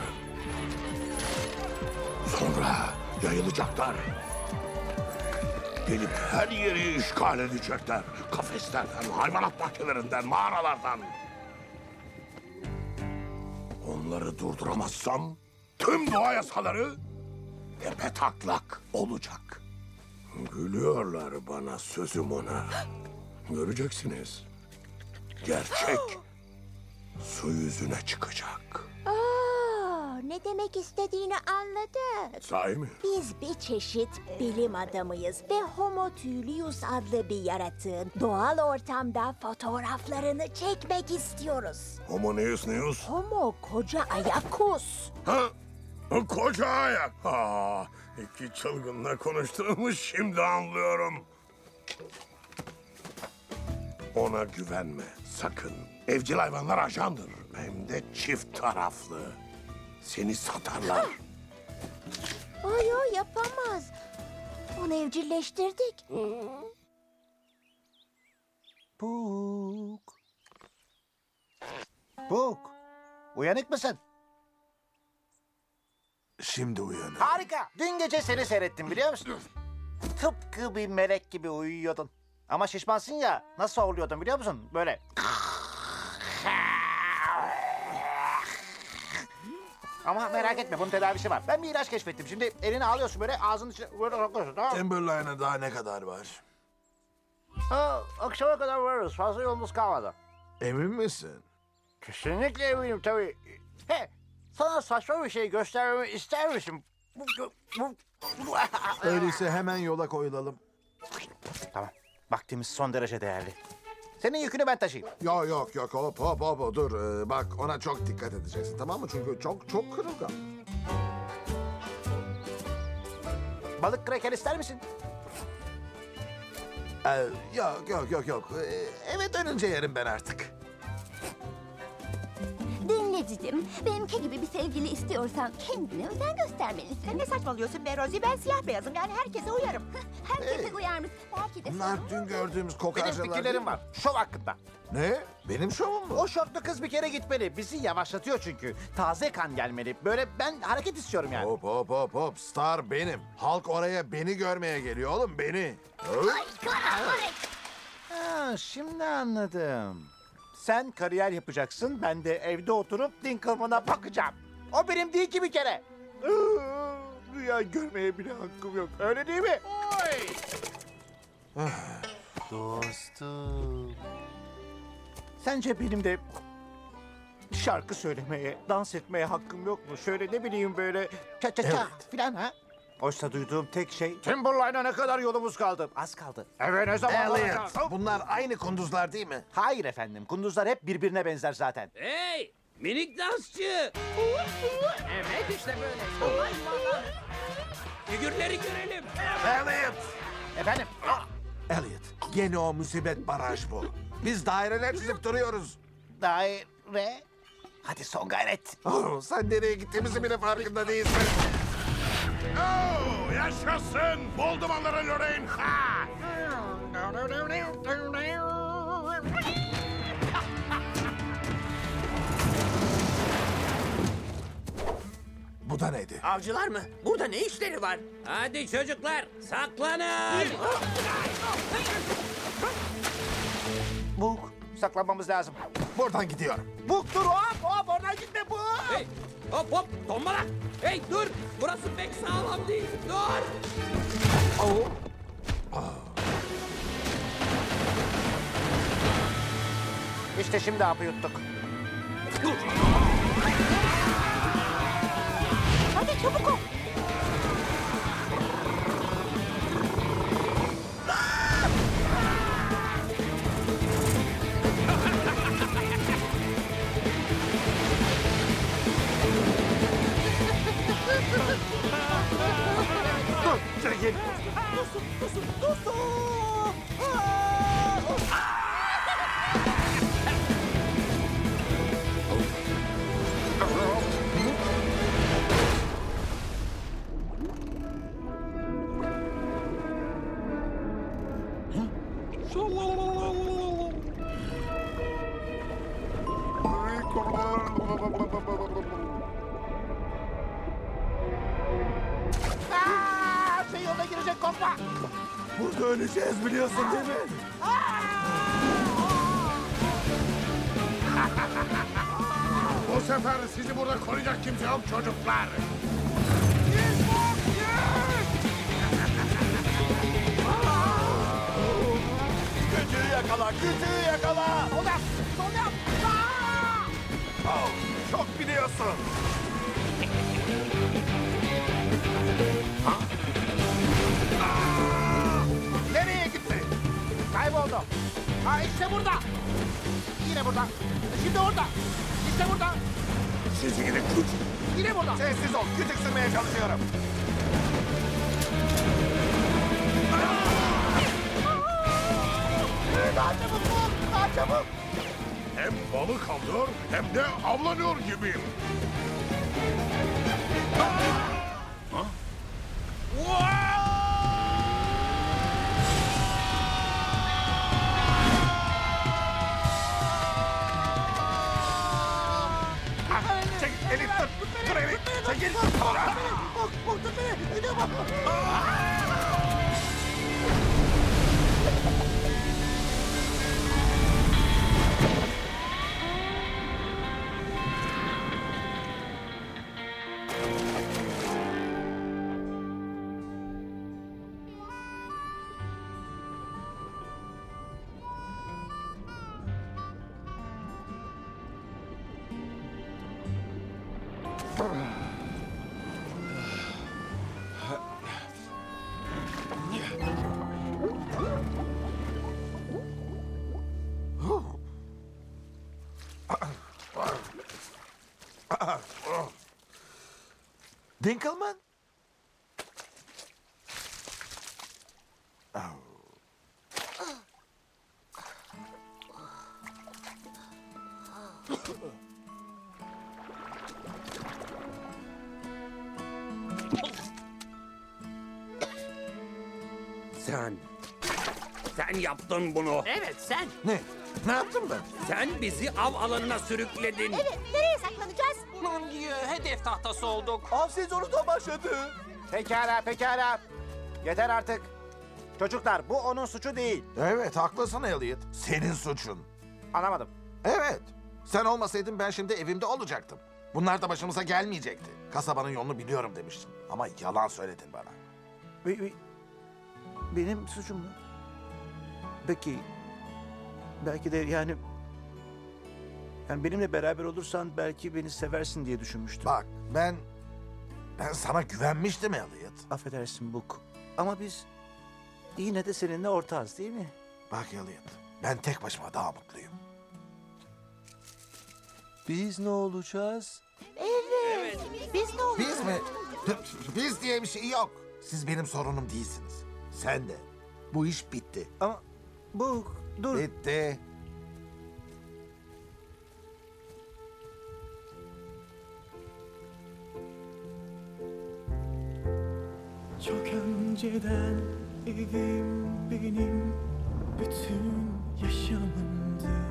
Sonra yayılacaklar. Gelip her yeri işgal edecekler. Kafeslerden, hayvanat bahçelerinden, mağaralardan. Onları durduramazsam tüm doğa yasaları tepetaklak olacak. Gülüyorlar bana, sözüm ona. Göreceksiniz. Gerçek su yüzüne çıkacak. ne demek istediğini anladı. Sahi mi? Biz bir çeşit bilim adamıyız ve Homo tüylius adlı bir yaratığın doğal ortamda fotoğraflarını çekmek istiyoruz. Homo neus? Homo koca ayakus. Ha? Koca ayak. Ha, iki çılgınla konuştuğumu şimdi anlıyorum. Ona güvenme sakın. Evcil hayvanlar ajandır. Hem de çift taraflı. Seni satarlar. Oy yapamaz. Onu evcilleştirdik. Buk. Buk. Uyanık mısın? Şimdi uyanık. Harika. Dün gece seni seyrettim biliyor musun? Tıpkı bir melek gibi uyuyordun. Ama şişmansın ya. Nasıl horluyordun biliyor musun? Böyle. Ama merak etme bunun tedavisi var. Ben bir ilaç keşfettim. Şimdi elini alıyorsun böyle ağzının içine böyle rakıyorsun tamam mı? Timberline'a daha ne kadar var? Akşama kadar varırız. Fazla yolumuz kalmadı. Emin misin? Kesinlikle eminim tabii. He, sana saçma bir şey göstermemi ister misin? Öyleyse hemen yola koyulalım. Tamam. Vaktimiz son derece değerli. Senin yükünü ben taşıyayım. Yok hop dur. Bak ona çok dikkat edeceksin tamam mı? Çünkü çok kırılgan. Balık kraker ister misin? Yok. Eve dönünce yerim ben artık. Dinle cicim. Benimki gibi bir sevgili istiyorsan kendine özen göstermelisin. Sen ne saçmalıyorsun be Rosie? Ben siyah beyazım yani herkese uyarım. Herkese uyar mısın? Belki de Bunlar dün gördüğümüz kokarcalar. Benim fikirlerim var. Şov hakkında. Ne? Benim şovum mu? O şortlu kız bir kere gitmeli. Bizi yavaşlatıyor çünkü. Taze kan gelmeli. Böyle ben hareket istiyorum yani. Hop. Star benim. Halk oraya beni görmeye geliyor oğlum beni. Ha, şimdi anladım. Sen kariyer yapacaksın. Ben de evde oturup Dinkelman'a bakacağım. O benim değil ki bir kere. Rüya görmeye bile hakkım yok. Öyle değil mi? Oy! Dostum. Sence benim de şarkı söylemeye, dans etmeye hakkım yok mu? Şöyle ne bileyim böyle ça filan ha? Oysa duyduğum tek şey Timberline'a ne kadar yolumuz kaldı? Az kaldı. Evet ne zaman Elliot, bunlar aynı kunduzlar değil mi? Hayır efendim. Kunduzlar hep birbirine benzer zaten. Hey! Minik dansçı! Evet işte böyle. Figürleri görelim. Elliot! Efendim? Elliot, gene o musibet baraj bu. Biz daireler çizip duruyoruz. Daire? Hadi son gayret. Sen nereye gittiğimizi bile farkında değilsin. Oh, yaşasın! Buldum onları Lorraine! Ha! Bu da neydi? Avcılar mı? Burada ne işleri var? Hadi çocuklar saklanın. Buk, saklanmamız lazım. Buradan gidiyorum. Buk dur hop oradan gitme Buk. Hey, hop tombalak. Hey dur burası pek sağlam değil. Dur. İşte şimdi hapı yuttuk. Hadi çabuk ol. Çekil. Dostum. Şey yoluna girecek korkma. Burada öleceğiz biliyorsun değil mi? Bu sefer sizi burada koruyacak kimse yok çocuklar. Kütüğü yakala. Sol yap. Çok biliyorsun. Nereye gitti? Kayboldu. Ha işte burada. Yine burada. Şimdi orada. İşte burada. Sizi gidin küt. Yine burada. Sessiz ol. Küçüksünmeye çalışıyorum. Daha çabuk bul. Daha çabuk. Hem balık alıyor hem de avlanıyor gibiyim. Çek Elif dur. Dur Elif. Çekil. Korktun beni. Gidiyor bak. Dinkelman? Sen yaptın bunu. Evet sen. Ne? Ne yaptım ben? Sen bizi av alanına sürükledin. Evet, nereye saklanacağız? Hedef tahtası olduk. Av sezonu da başladı. Pekala. Yeter artık. Çocuklar bu onun suçu değil. Evet haklısın Elliot. Senin suçun. Anlamadım. Evet. Sen olmasaydın ben şimdi evimde olacaktım. Bunlar da başımıza gelmeyecekti. Kasabanın yolunu biliyorum demiştin. Ama yalan söyledin bana. Benim suçum mu? Peki. Belki de yani benimle beraber olursan belki beni seversin diye düşünmüştüm. Bak ben sana güvenmiştim Elliot. Affedersin Book. Ama biz yine de seninle ortağız değil mi? Bak Elliot ben tek başıma daha mutluyum. Biz ne olacağız? Evet. Biz ne olacağız? Biz mi? Biz diye bir şey yok. Siz benim sorunum değilsiniz. Sen de. Bu iş bitti. Ama Book dur. Bitti. Çok önceden evim benim bütün yaşamımdı.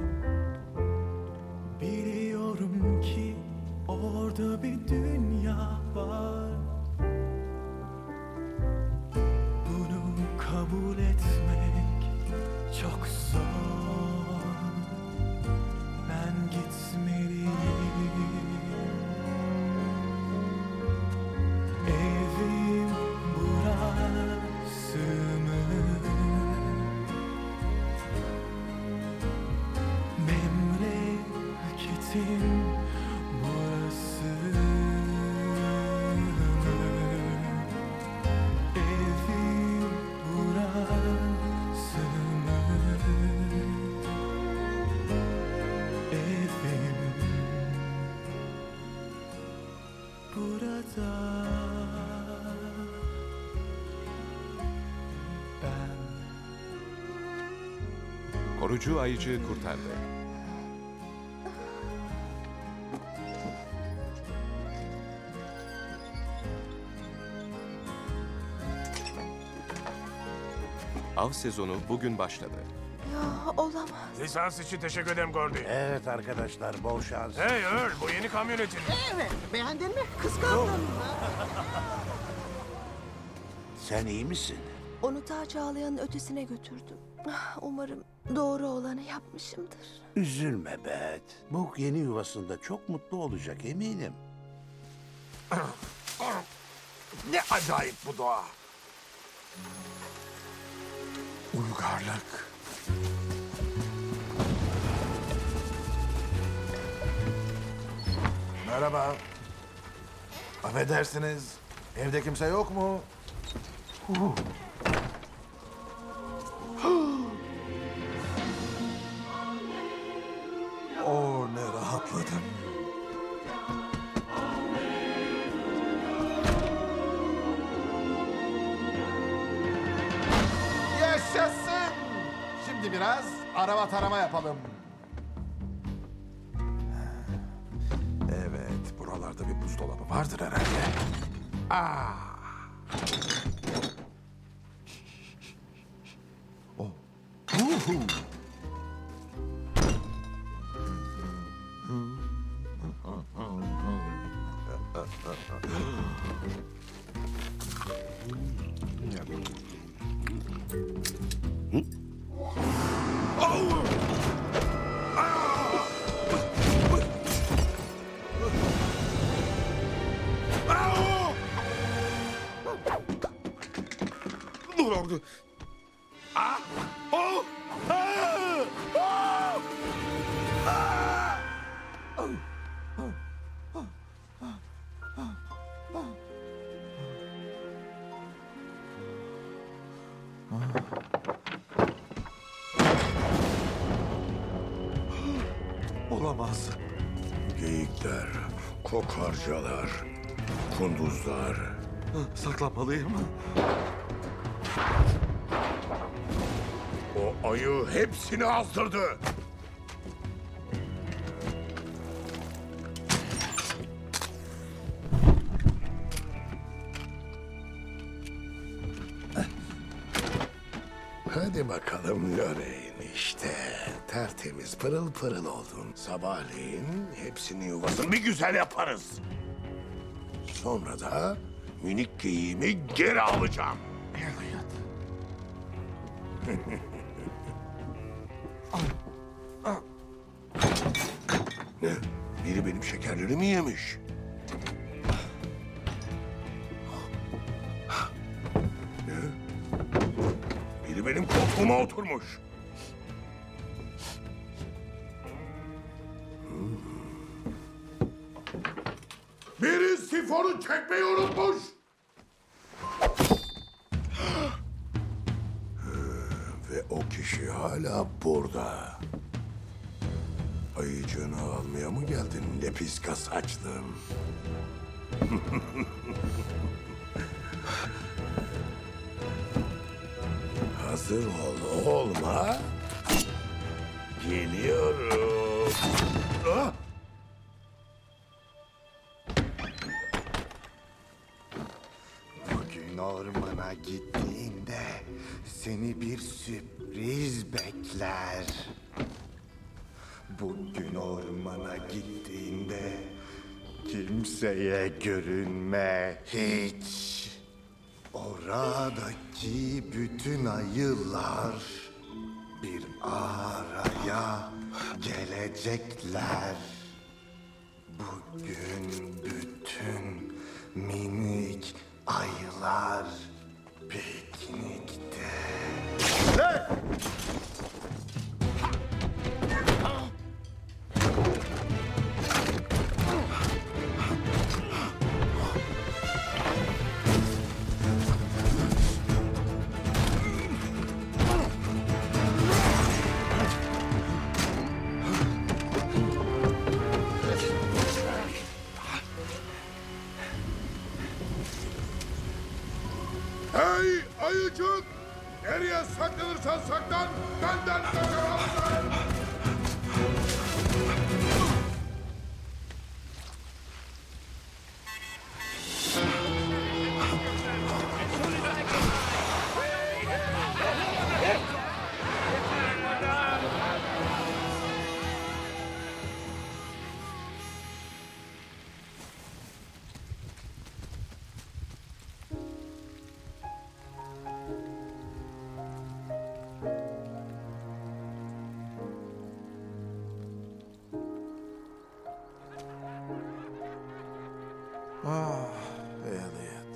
Biliyorum ki orada bir dünya var. Bunu kabul etmek çok zor. Ben gitmeliyim. Evim burası mı? Memleketim burası mı? Evim burası mı? Evim burada. Korucu ayıcı kurtardı. Av sezonu bugün başladı. Ya olamaz. Lisans için teşekkür ederim Gordy. Evet arkadaşlar bol şans. Hey Earl bu yeni kamyonetin. Evet, beğendin mi? Kıskandın mı? Sen iyi misin? Onu ta Çağlayan'ın ötesine götürdüm. Umarım doğru olanı yapmışımdır. Üzülme Beth. Bu yeni yuvasında çok mutlu olacak eminim. Ne acayip bu doğa. Uygarlık. Merhaba. Affedersiniz, evde kimse yok mu? Oh, ne rahatladım. Yaşasın! Şimdi biraz araba tarama yapalım. Evet, buralarda bir buzdolabı vardır herhalde. Oh. Uhu. Dur orada. Olamaz. Geyikler, kokarcalar, kunduzlar. Saklanmalıyım. O ayı hepsini azdırdı. Hadi bakalım Lorraine, işte tertemiz pırıl pırıl oldun. Sabahleyin hepsini yuvasını bir güzel yaparız. Sonra da minik geyiğimi geri alacağım. Ne? Biri benim şekerlerimi yemiş. Ne? Biri benim koltuğuma oturmuş. Biri sifonu çekmeyi unutmuş. Ve o kişi hala burada. Ayıcığını almaya mı geldin lepiska saçlım? Hazır ol olma. Geliyorum. Ah! Bugün ormana gittiğinde seni bir sürpriz bekler. Bugün ormana gittiğinde kimseye görünme hiç. Oradaki bütün ayılar bir araya gelecekler. Bugün bütün minik ayılar piknikte. Ne? Hey ayıcık! Nereye saklanırsan saklan, benden kaçamazsın! Ah, Elliot.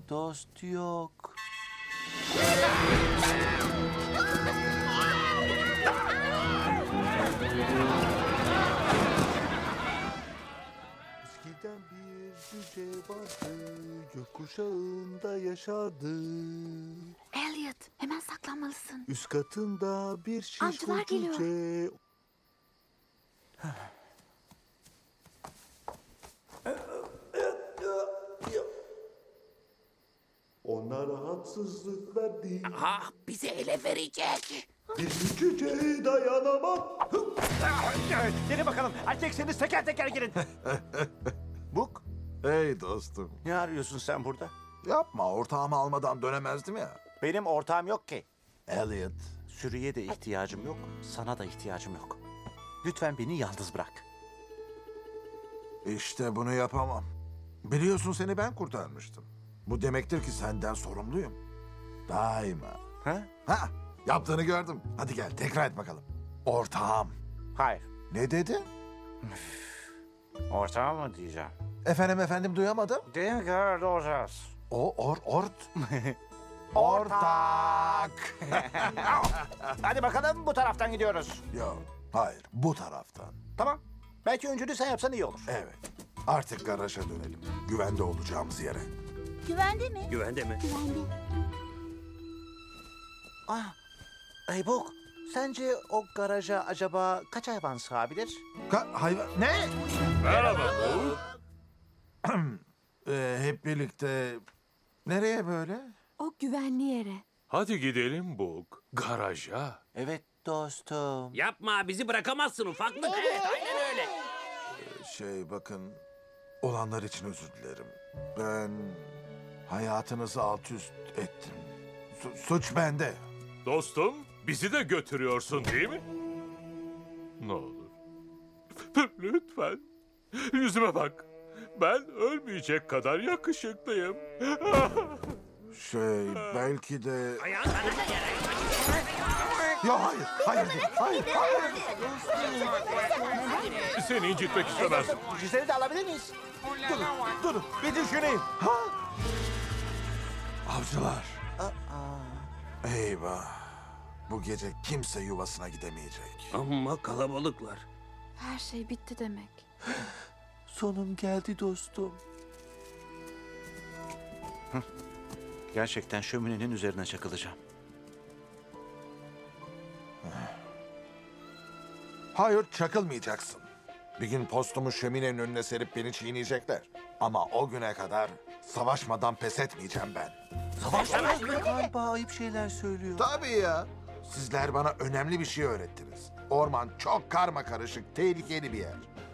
dost yok. Eskiden bir cüce vardı, gökkuşağında yaşardı. Elliot, hemen saklanmalısın. Üst katında bir şişko Avcılar geliyor. cüce. Ona rahatsızlık verdi. Ah, bizi ele verecek. Bir cüce dayanamaz. Gelin bakalım. Erkekseniz teker teker girin. Buk. Hey dostum. Ne arıyorsun sen burada? Yapma, ortağımı almadan dönemezdim ya. Benim ortağım yok ki. Elliot. Sürüye de ihtiyacım yok. Sana da ihtiyacım yok. Lütfen beni yalnız bırak. İşte bunu yapamam. Biliyorsun seni ben kurtarmıştım. Bu demektir ki senden sorumluyum. Daima. Ha? Yaptığını gördüm. Hadi gel tekrar et bakalım. Ortağım. Hayır. Ne dedin? Ortağım mı diyeceğim? Efendim duyamadım. Değil ki öyle olacağız. Ortak. Hadi bakalım bu taraftan gidiyoruz. Yok, hayır bu taraftan. Tamam. Belki öncülüğü sen yapsan iyi olur. Evet. Artık garaja dönelim. Güvende olacağımız yere. Güvende mi? Güvende mi? Güvende. Ah, hey Buk, sence o garaja acaba kaç hayvan sığabilir? Hayvan... Ne? Merhaba bu. Hep birlikte... Nereye böyle? O güvenli yere. Hadi gidelim Buk. Garaja. Evet dostum. Yapma, bizi bırakamazsın ufaklık. Evet, aynen öyle. Bakın... Olanlar için özür dilerim. Ben... Hayatınızı alt üst ettim. Suç bende. Dostum, bizi de götürüyorsun değil mi? Ne olur. Lütfen. Yüzüme bak. Ben ölmeyecek kadar yakışıklıyım. Belki de... Ayağın sana da yarar. Ya hayır. Seni incitmek istemezdim. Cüzleri de alabilir miyiz? Durun, bir düşüneyim. Avcılar. Eyvah. Bu gece kimse yuvasına gidemeyecek. Amma kalabalıklar. Her şey bitti demek. Sonum geldi dostum. Gerçekten şöminenin üzerine çakılacağım. Hayır, çakılmayacaksın. Bir gün postumu şöminenin önüne serip beni çiğneyecekler. Ama o güne kadar savaşmadan pes etmeyeceğim ben. Galiba ayıp şeyler söylüyor. Tabii ya. Sizler bana önemli bir şey öğrettiniz. Orman çok karmakarışık, tehlikeli bir yer.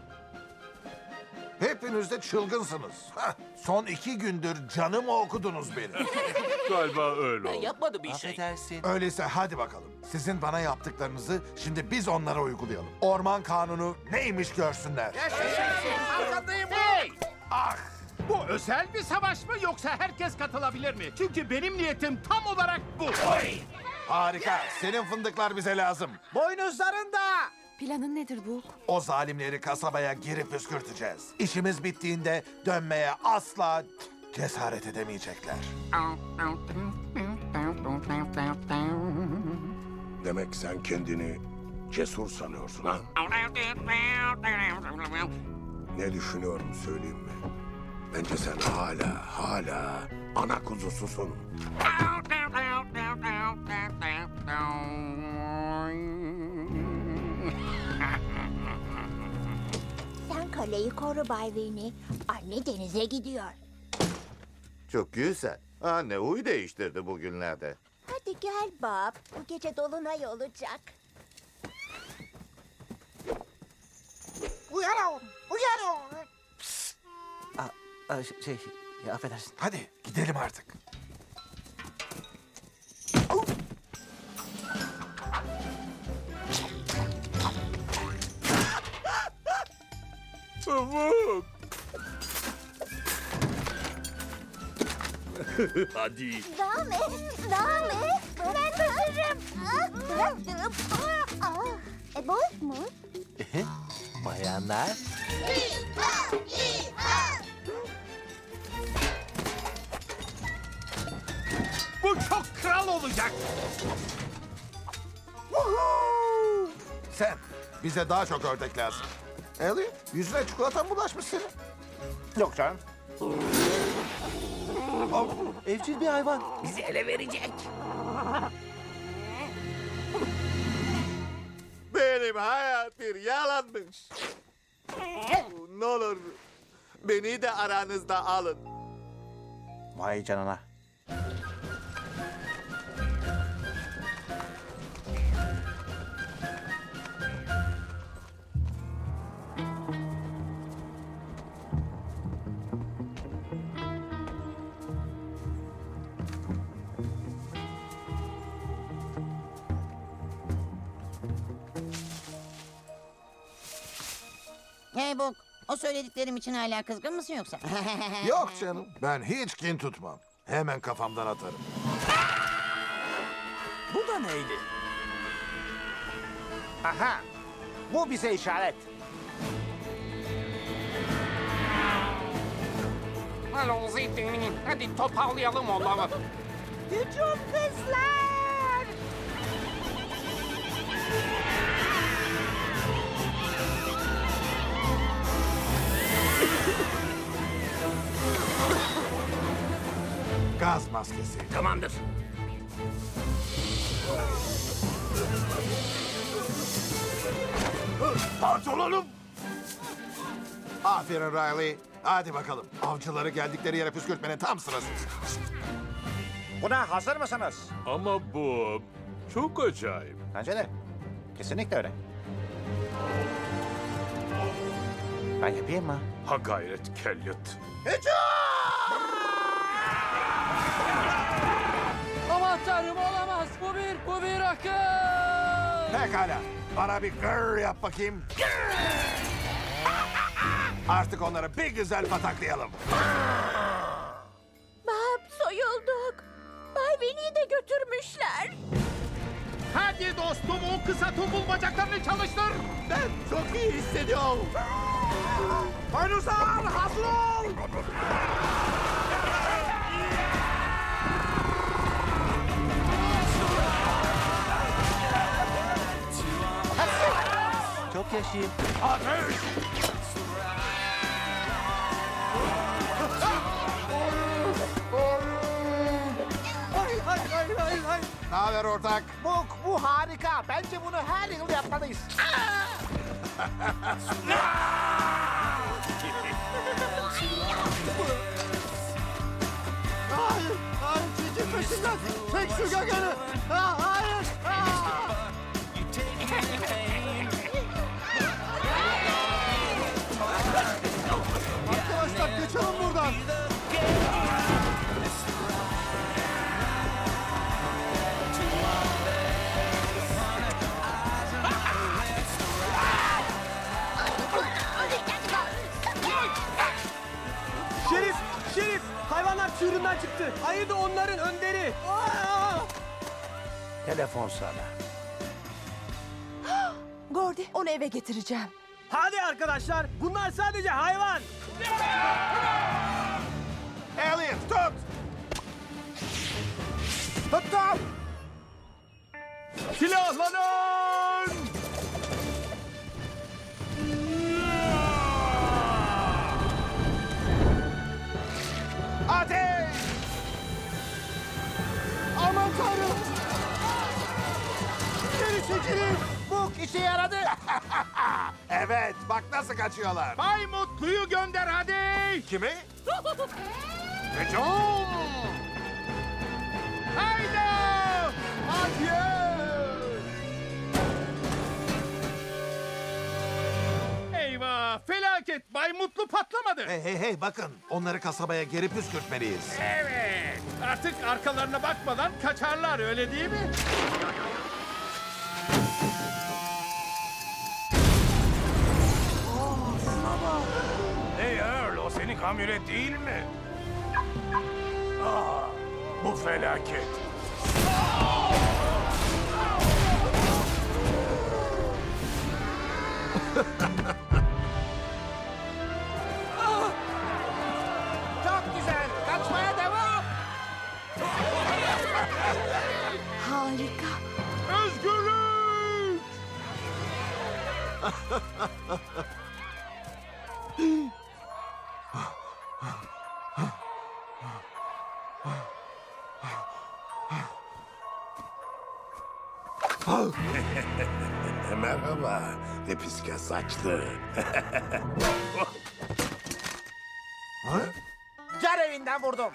Hepiniz de çılgınsınız. Son 2 gündür canımı okudunuz benim. Galiba öyle Ben oldu. yapmadım bir şey. Affedersin. Öyleyse hadi bakalım. Sizin bana yaptıklarınızı şimdi biz onlara uygulayalım. Orman kanunu neymiş görsünler. Arkandayım. Hey! Ah! Bu özel bir savaş mı yoksa herkes katılabilir mi? Çünkü benim niyetim tam olarak bu. Harika. Senin fındıklar bize lazım. Boynuzlarında! Planın nedir bu? O zalimleri kasabaya geri püskürteceğiz. İşimiz bittiğinde dönmeye asla cesaret edemeyecekler. Demek sen kendini cesur sanıyorsun ha? Ne düşünüyorum söyleyeyim mi? Bence sen hala ana kuzususun. Sen kaleyi koru Bay Winnie. Anne denize gidiyor. Çok güzel. Anne huy değiştirdi bugünlerde. Hadi gel Bob. Bu gece dolunay olacak. Uyarın! Affedersin. Hadi gidelim artık. Buk. Hadi. Devam et. Ben hazırım. Bıraktım. Boş mu? Bayanlar. olacak. Sen, bize daha çok ördek lazım. Elliot, yüzüne çikolata mı bulaşmış senin? Yok canım. Evcil bir hayvan. Bizi ele verecek. Benim hayat bir yalanmış. Ne olur beni de aranızda alın. Vay canına. Hey Bok, o söylediklerim için hala kızgın mısın yoksa? Yok canım, ben hiç kin tutmam. Hemen kafamdan atarım. Bu da neydi? Aha, bu bize işaret. Allons-y, hadi toparlayalım onları. Hücum kızlar. Gaz maskesi. Tamamdır. Pantolonum. Aferin Riley. Hadi bakalım. Avcıları geldikleri yere püskürtmenin tam sırası. Buna hazır mısınız? Ama bu çok acayip. Bence de. Kesinlikle öyle. Ben yapayım mı? Ha gayret Kellyot. Aman tanrım olamaz. Bu bir akıl. Pekala. Bana bir gırr yap bakayım. Artık onları bir güzel pataklayalım. Bob, soyulduk. Bay Winnie'yi de götürmüşler. Hadi dostum o kısa tombul bacaklarını çalıştır. Ben çok iyi hissediyorum. Boynuzlar hazır ol. Çok yaşayayım. Ateş! Ne haber ortak? Bok, bu harika. Bence bunu her yıl yapmalıyız. Hayır, çekil peşinden. Çek şu gaganı. Hayır. Arkadaşlar geçelim buradan. Şerif, hayvanlar çığırından çıktı. Ayı da onların önderi. Telefon sana. Gordy, onu eve getireceğim. Hadi arkadaşlar, bunlar sadece hayvan. Elliot tut! Tuttum! Silahlanın! Ateş! Aman tanrım! Geri çekilin! Bok işe yaradı! Evet, bak nasıl kaçıyorlar. Bay Mutlu'yu gönder hadi! Kimi? Hücum! Haydi! Eyvah! Felaket! Bay Mutlu patlamadı. Hey, bakın. Onları kasabaya geri püskürtmeliyiz. Evet! Artık arkalarına bakmadan kaçarlar öyle değil mi? Hey Earl, o senin kamyonet değil mi? Bu felaket. Çok güzel! Kaçmaya devam! Merhaba, lepiske saçlı. Car evinden vurdum.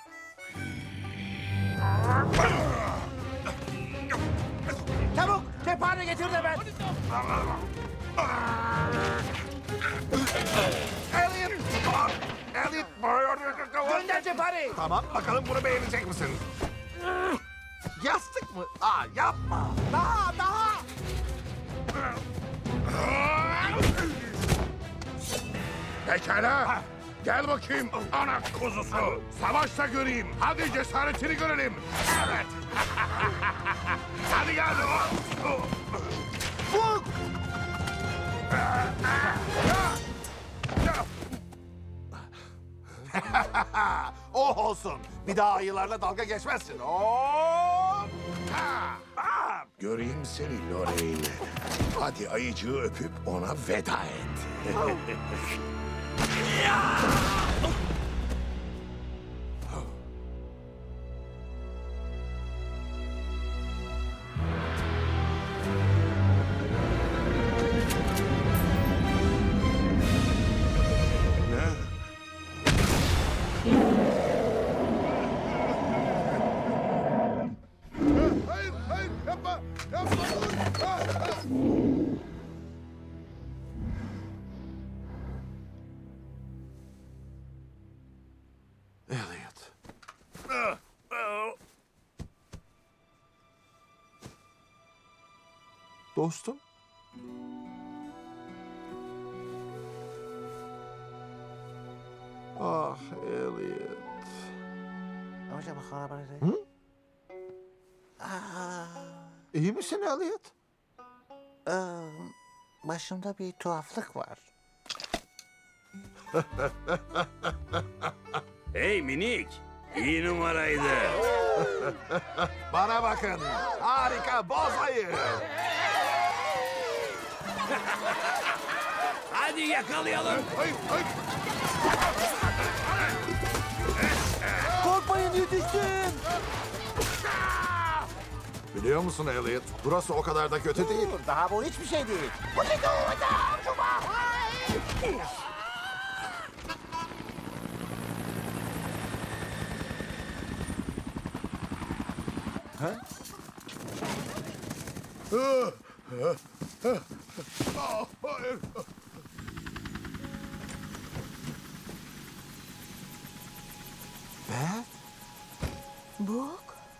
Çabuk cephane getir de ben. Elliot! Gönder cephaneyi. Tamam, bakalım bunu beğenecek misin? Yastık mı? Yapma. Daha. Pekala. Gel bakayım ana kuzusu. Savaşta göreyim. Hadi cesaretini görelim. Evet. Hadi gel. Vur. Oh olsun. Bir daha ayılarla dalga geçmezsin. Hop! Göreyim seni Lorraine. Hadi ayıcığı öpüp ona veda et. Hayır, yapma. Elliot. Dostum. Ah Elliot. Hı? İyi misin Elliot? Başımda bir tuhaflık var. Hey minik, iyi numaraydı. Bana bakın, harika boz ayı. Hadi yakalayalım. Korkmayın, yetiştim. Biliyor musun Elliot? Burası o kadar da kötü değil. Daha bu hiçbir şey değil. Beth? Book?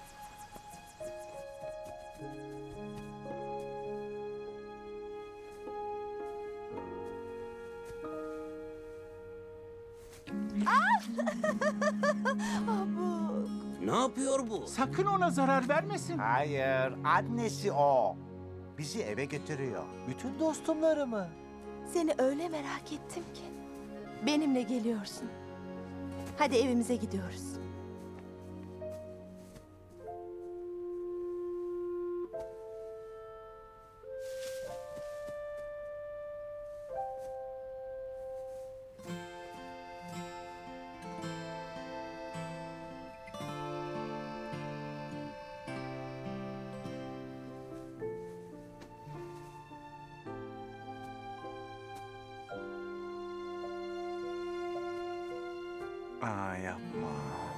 Ne yapıyor bu? Sakın ona zarar vermesin. Hayır, annesi o. Bizi eve götürüyor. Bütün dostumlarımı. Seni öyle merak ettim ki. Benimle geliyorsun. Hadi evimize gidiyoruz. Yapma.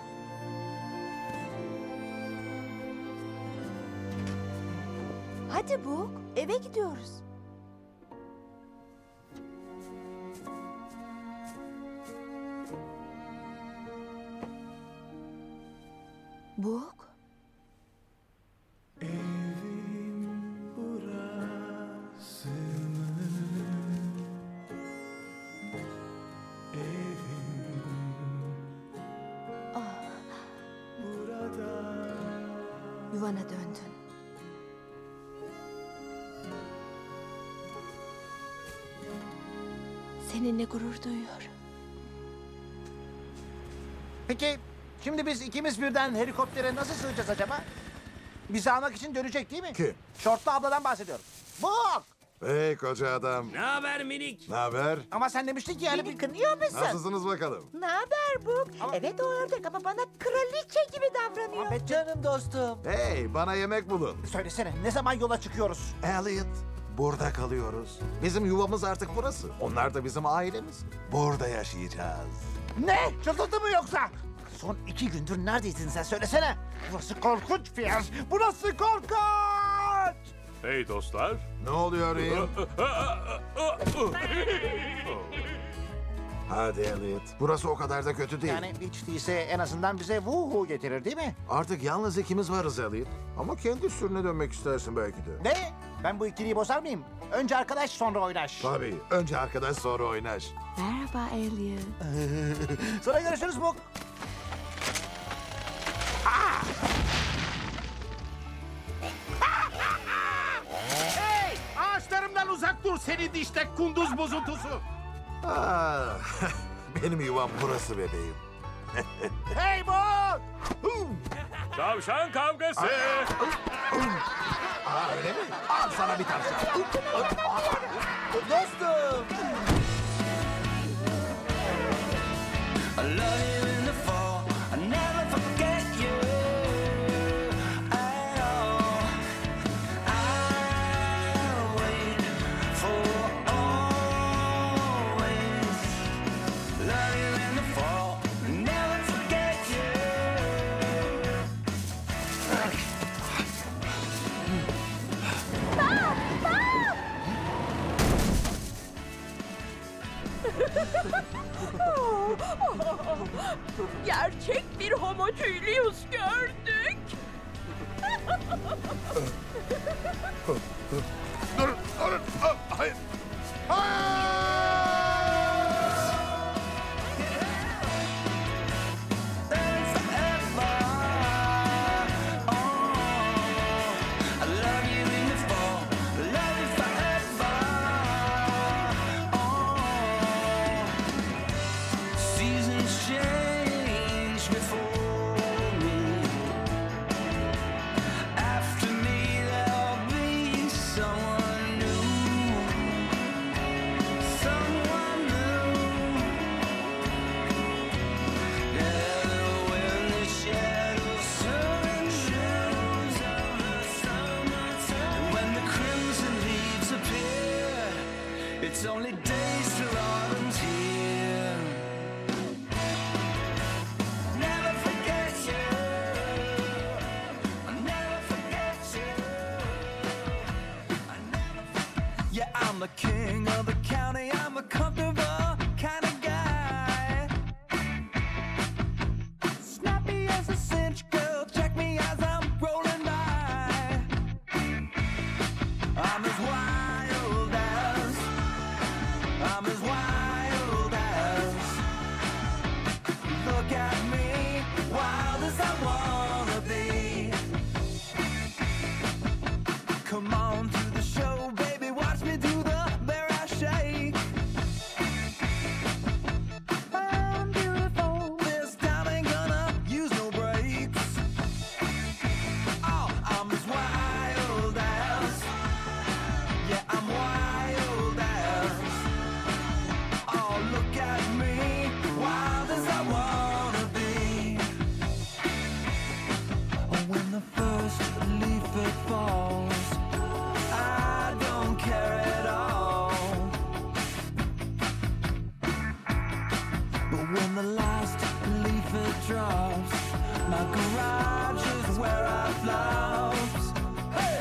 Hadi Book, eve gidiyoruz. Book? Yuvana döndün. Seninle gurur duyuyorum. Peki, şimdi biz ikimiz birden helikoptere nasıl sığacağız acaba? Bizi almak için dönecek değil mi? Kim? Şortlu abladan bahsediyorum. Bak! Hey koca adam. Ne haber minik? Ne haber? Ama sen demiştin ki yani Beni kınıyor musun? Nasılsınız bakalım? Ne haber Buk? Evet o ördek ama bana kraliçe gibi davranıyor. Ahmet canım dostum. Hey, bana yemek bulun. Söylesene ne zaman yola çıkıyoruz? Elliot, burada kalıyoruz. Bizim yuvamız artık burası. Onlar da bizim ailemiz. Burada yaşayacağız. Ne? Çıldırdı mı yoksa? Son 2 gündür neredeydin sen söylesene. Burası korkunç bir yer. Burası korkunç. Hey dostlar. Ne oluyor Ian? Hadi Elliot. Burası o kadar da kötü değil. Yani hiç değilse en azından bize vuhu getirir değil mi? Artık yalnız ikimiz varız Elliot. Ama kendi sürüne dönmek istersin belki de. Ne? Ben bu ikiliyi bozar mıyım? Önce arkadaş sonra oynaş. Tabii. Önce arkadaş sonra oynaş. Merhaba Elliot. Sonra görüşürüz Buk. Hey! Ağaçlarımdan uzak dur seni diştek kunduz bozuntusu. Benim yuvam burası bebeğim. Hey Buk! Tavşan kavgası. Öyle mi? Al sana bir tavşan. Dostum! I love you in the fall. I never forget you at all. I'll wait for always. Love you in the fall. Never forget you. Gerçek bir Homo Julius gördük. Durun. Hayır. I love you in the fall. Love you forever. Seasons change before me. After me, there'll be someone new. Someone new. Together when the shadows turn shadows of the summertime. And when the crimson leaves appear, it's only days till autumn's here. Never forget you. I'll never forget you. Yeah, I'm the king of the county. I'm a comfortable kind of guy. Snappy as a cinch, girl. Check me as I'm rolling by. I'm as wild as. I'm as wild as. Look at me, wild as I wanna be. Come on to the show, baby. Watch me do the bear I shake. I'm beautiful. This time ain't gonna use no brakes. Oh, I'm as wild as. Yeah, I'm wild as. Oh, look at me, wild as I wanna be. Oh, when the first leaf it falls, I don't care at all. But when the last leaf it drops, my garage is where I flops. Hey!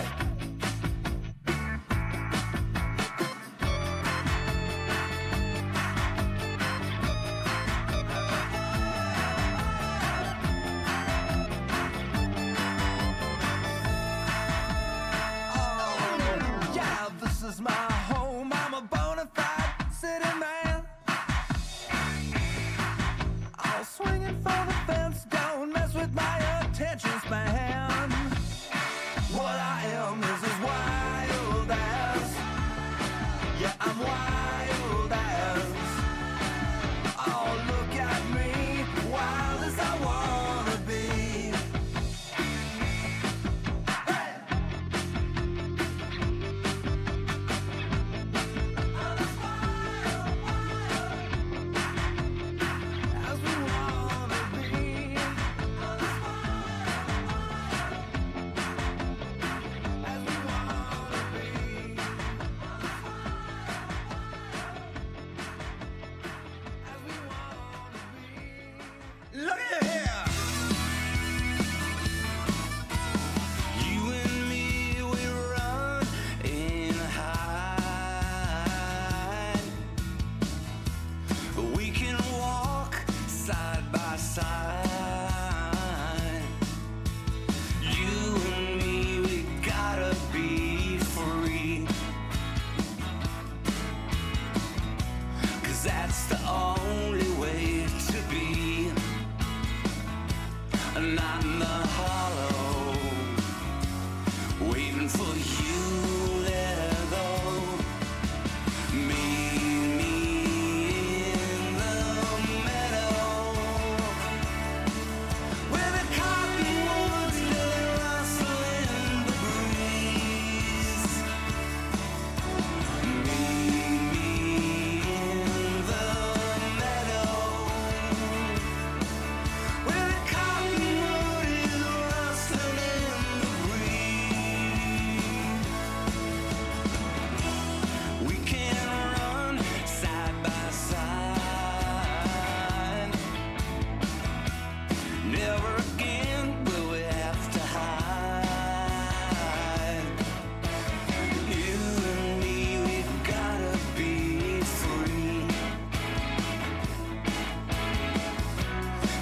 Yeah, this is my home. I'm a bona fide city man. All swinging for the fence. Don't mess with my attention span.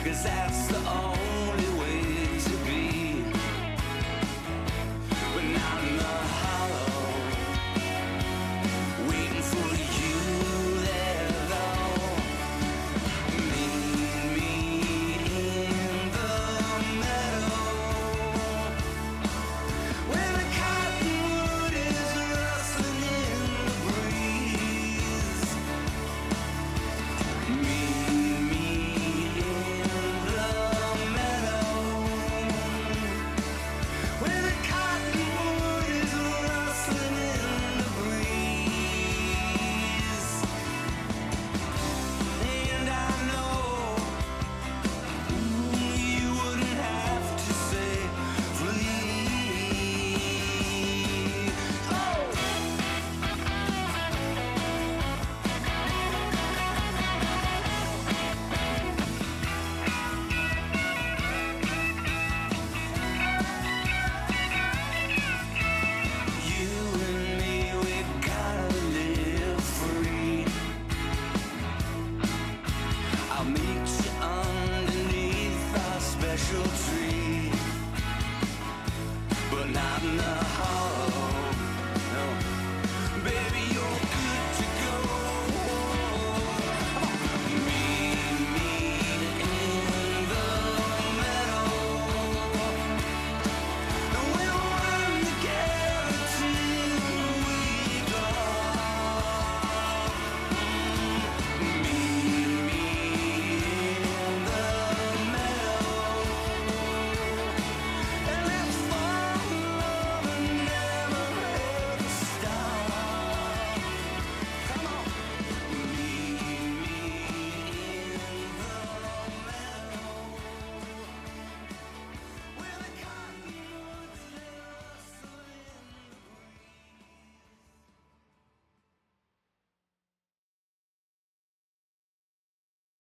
'cause that's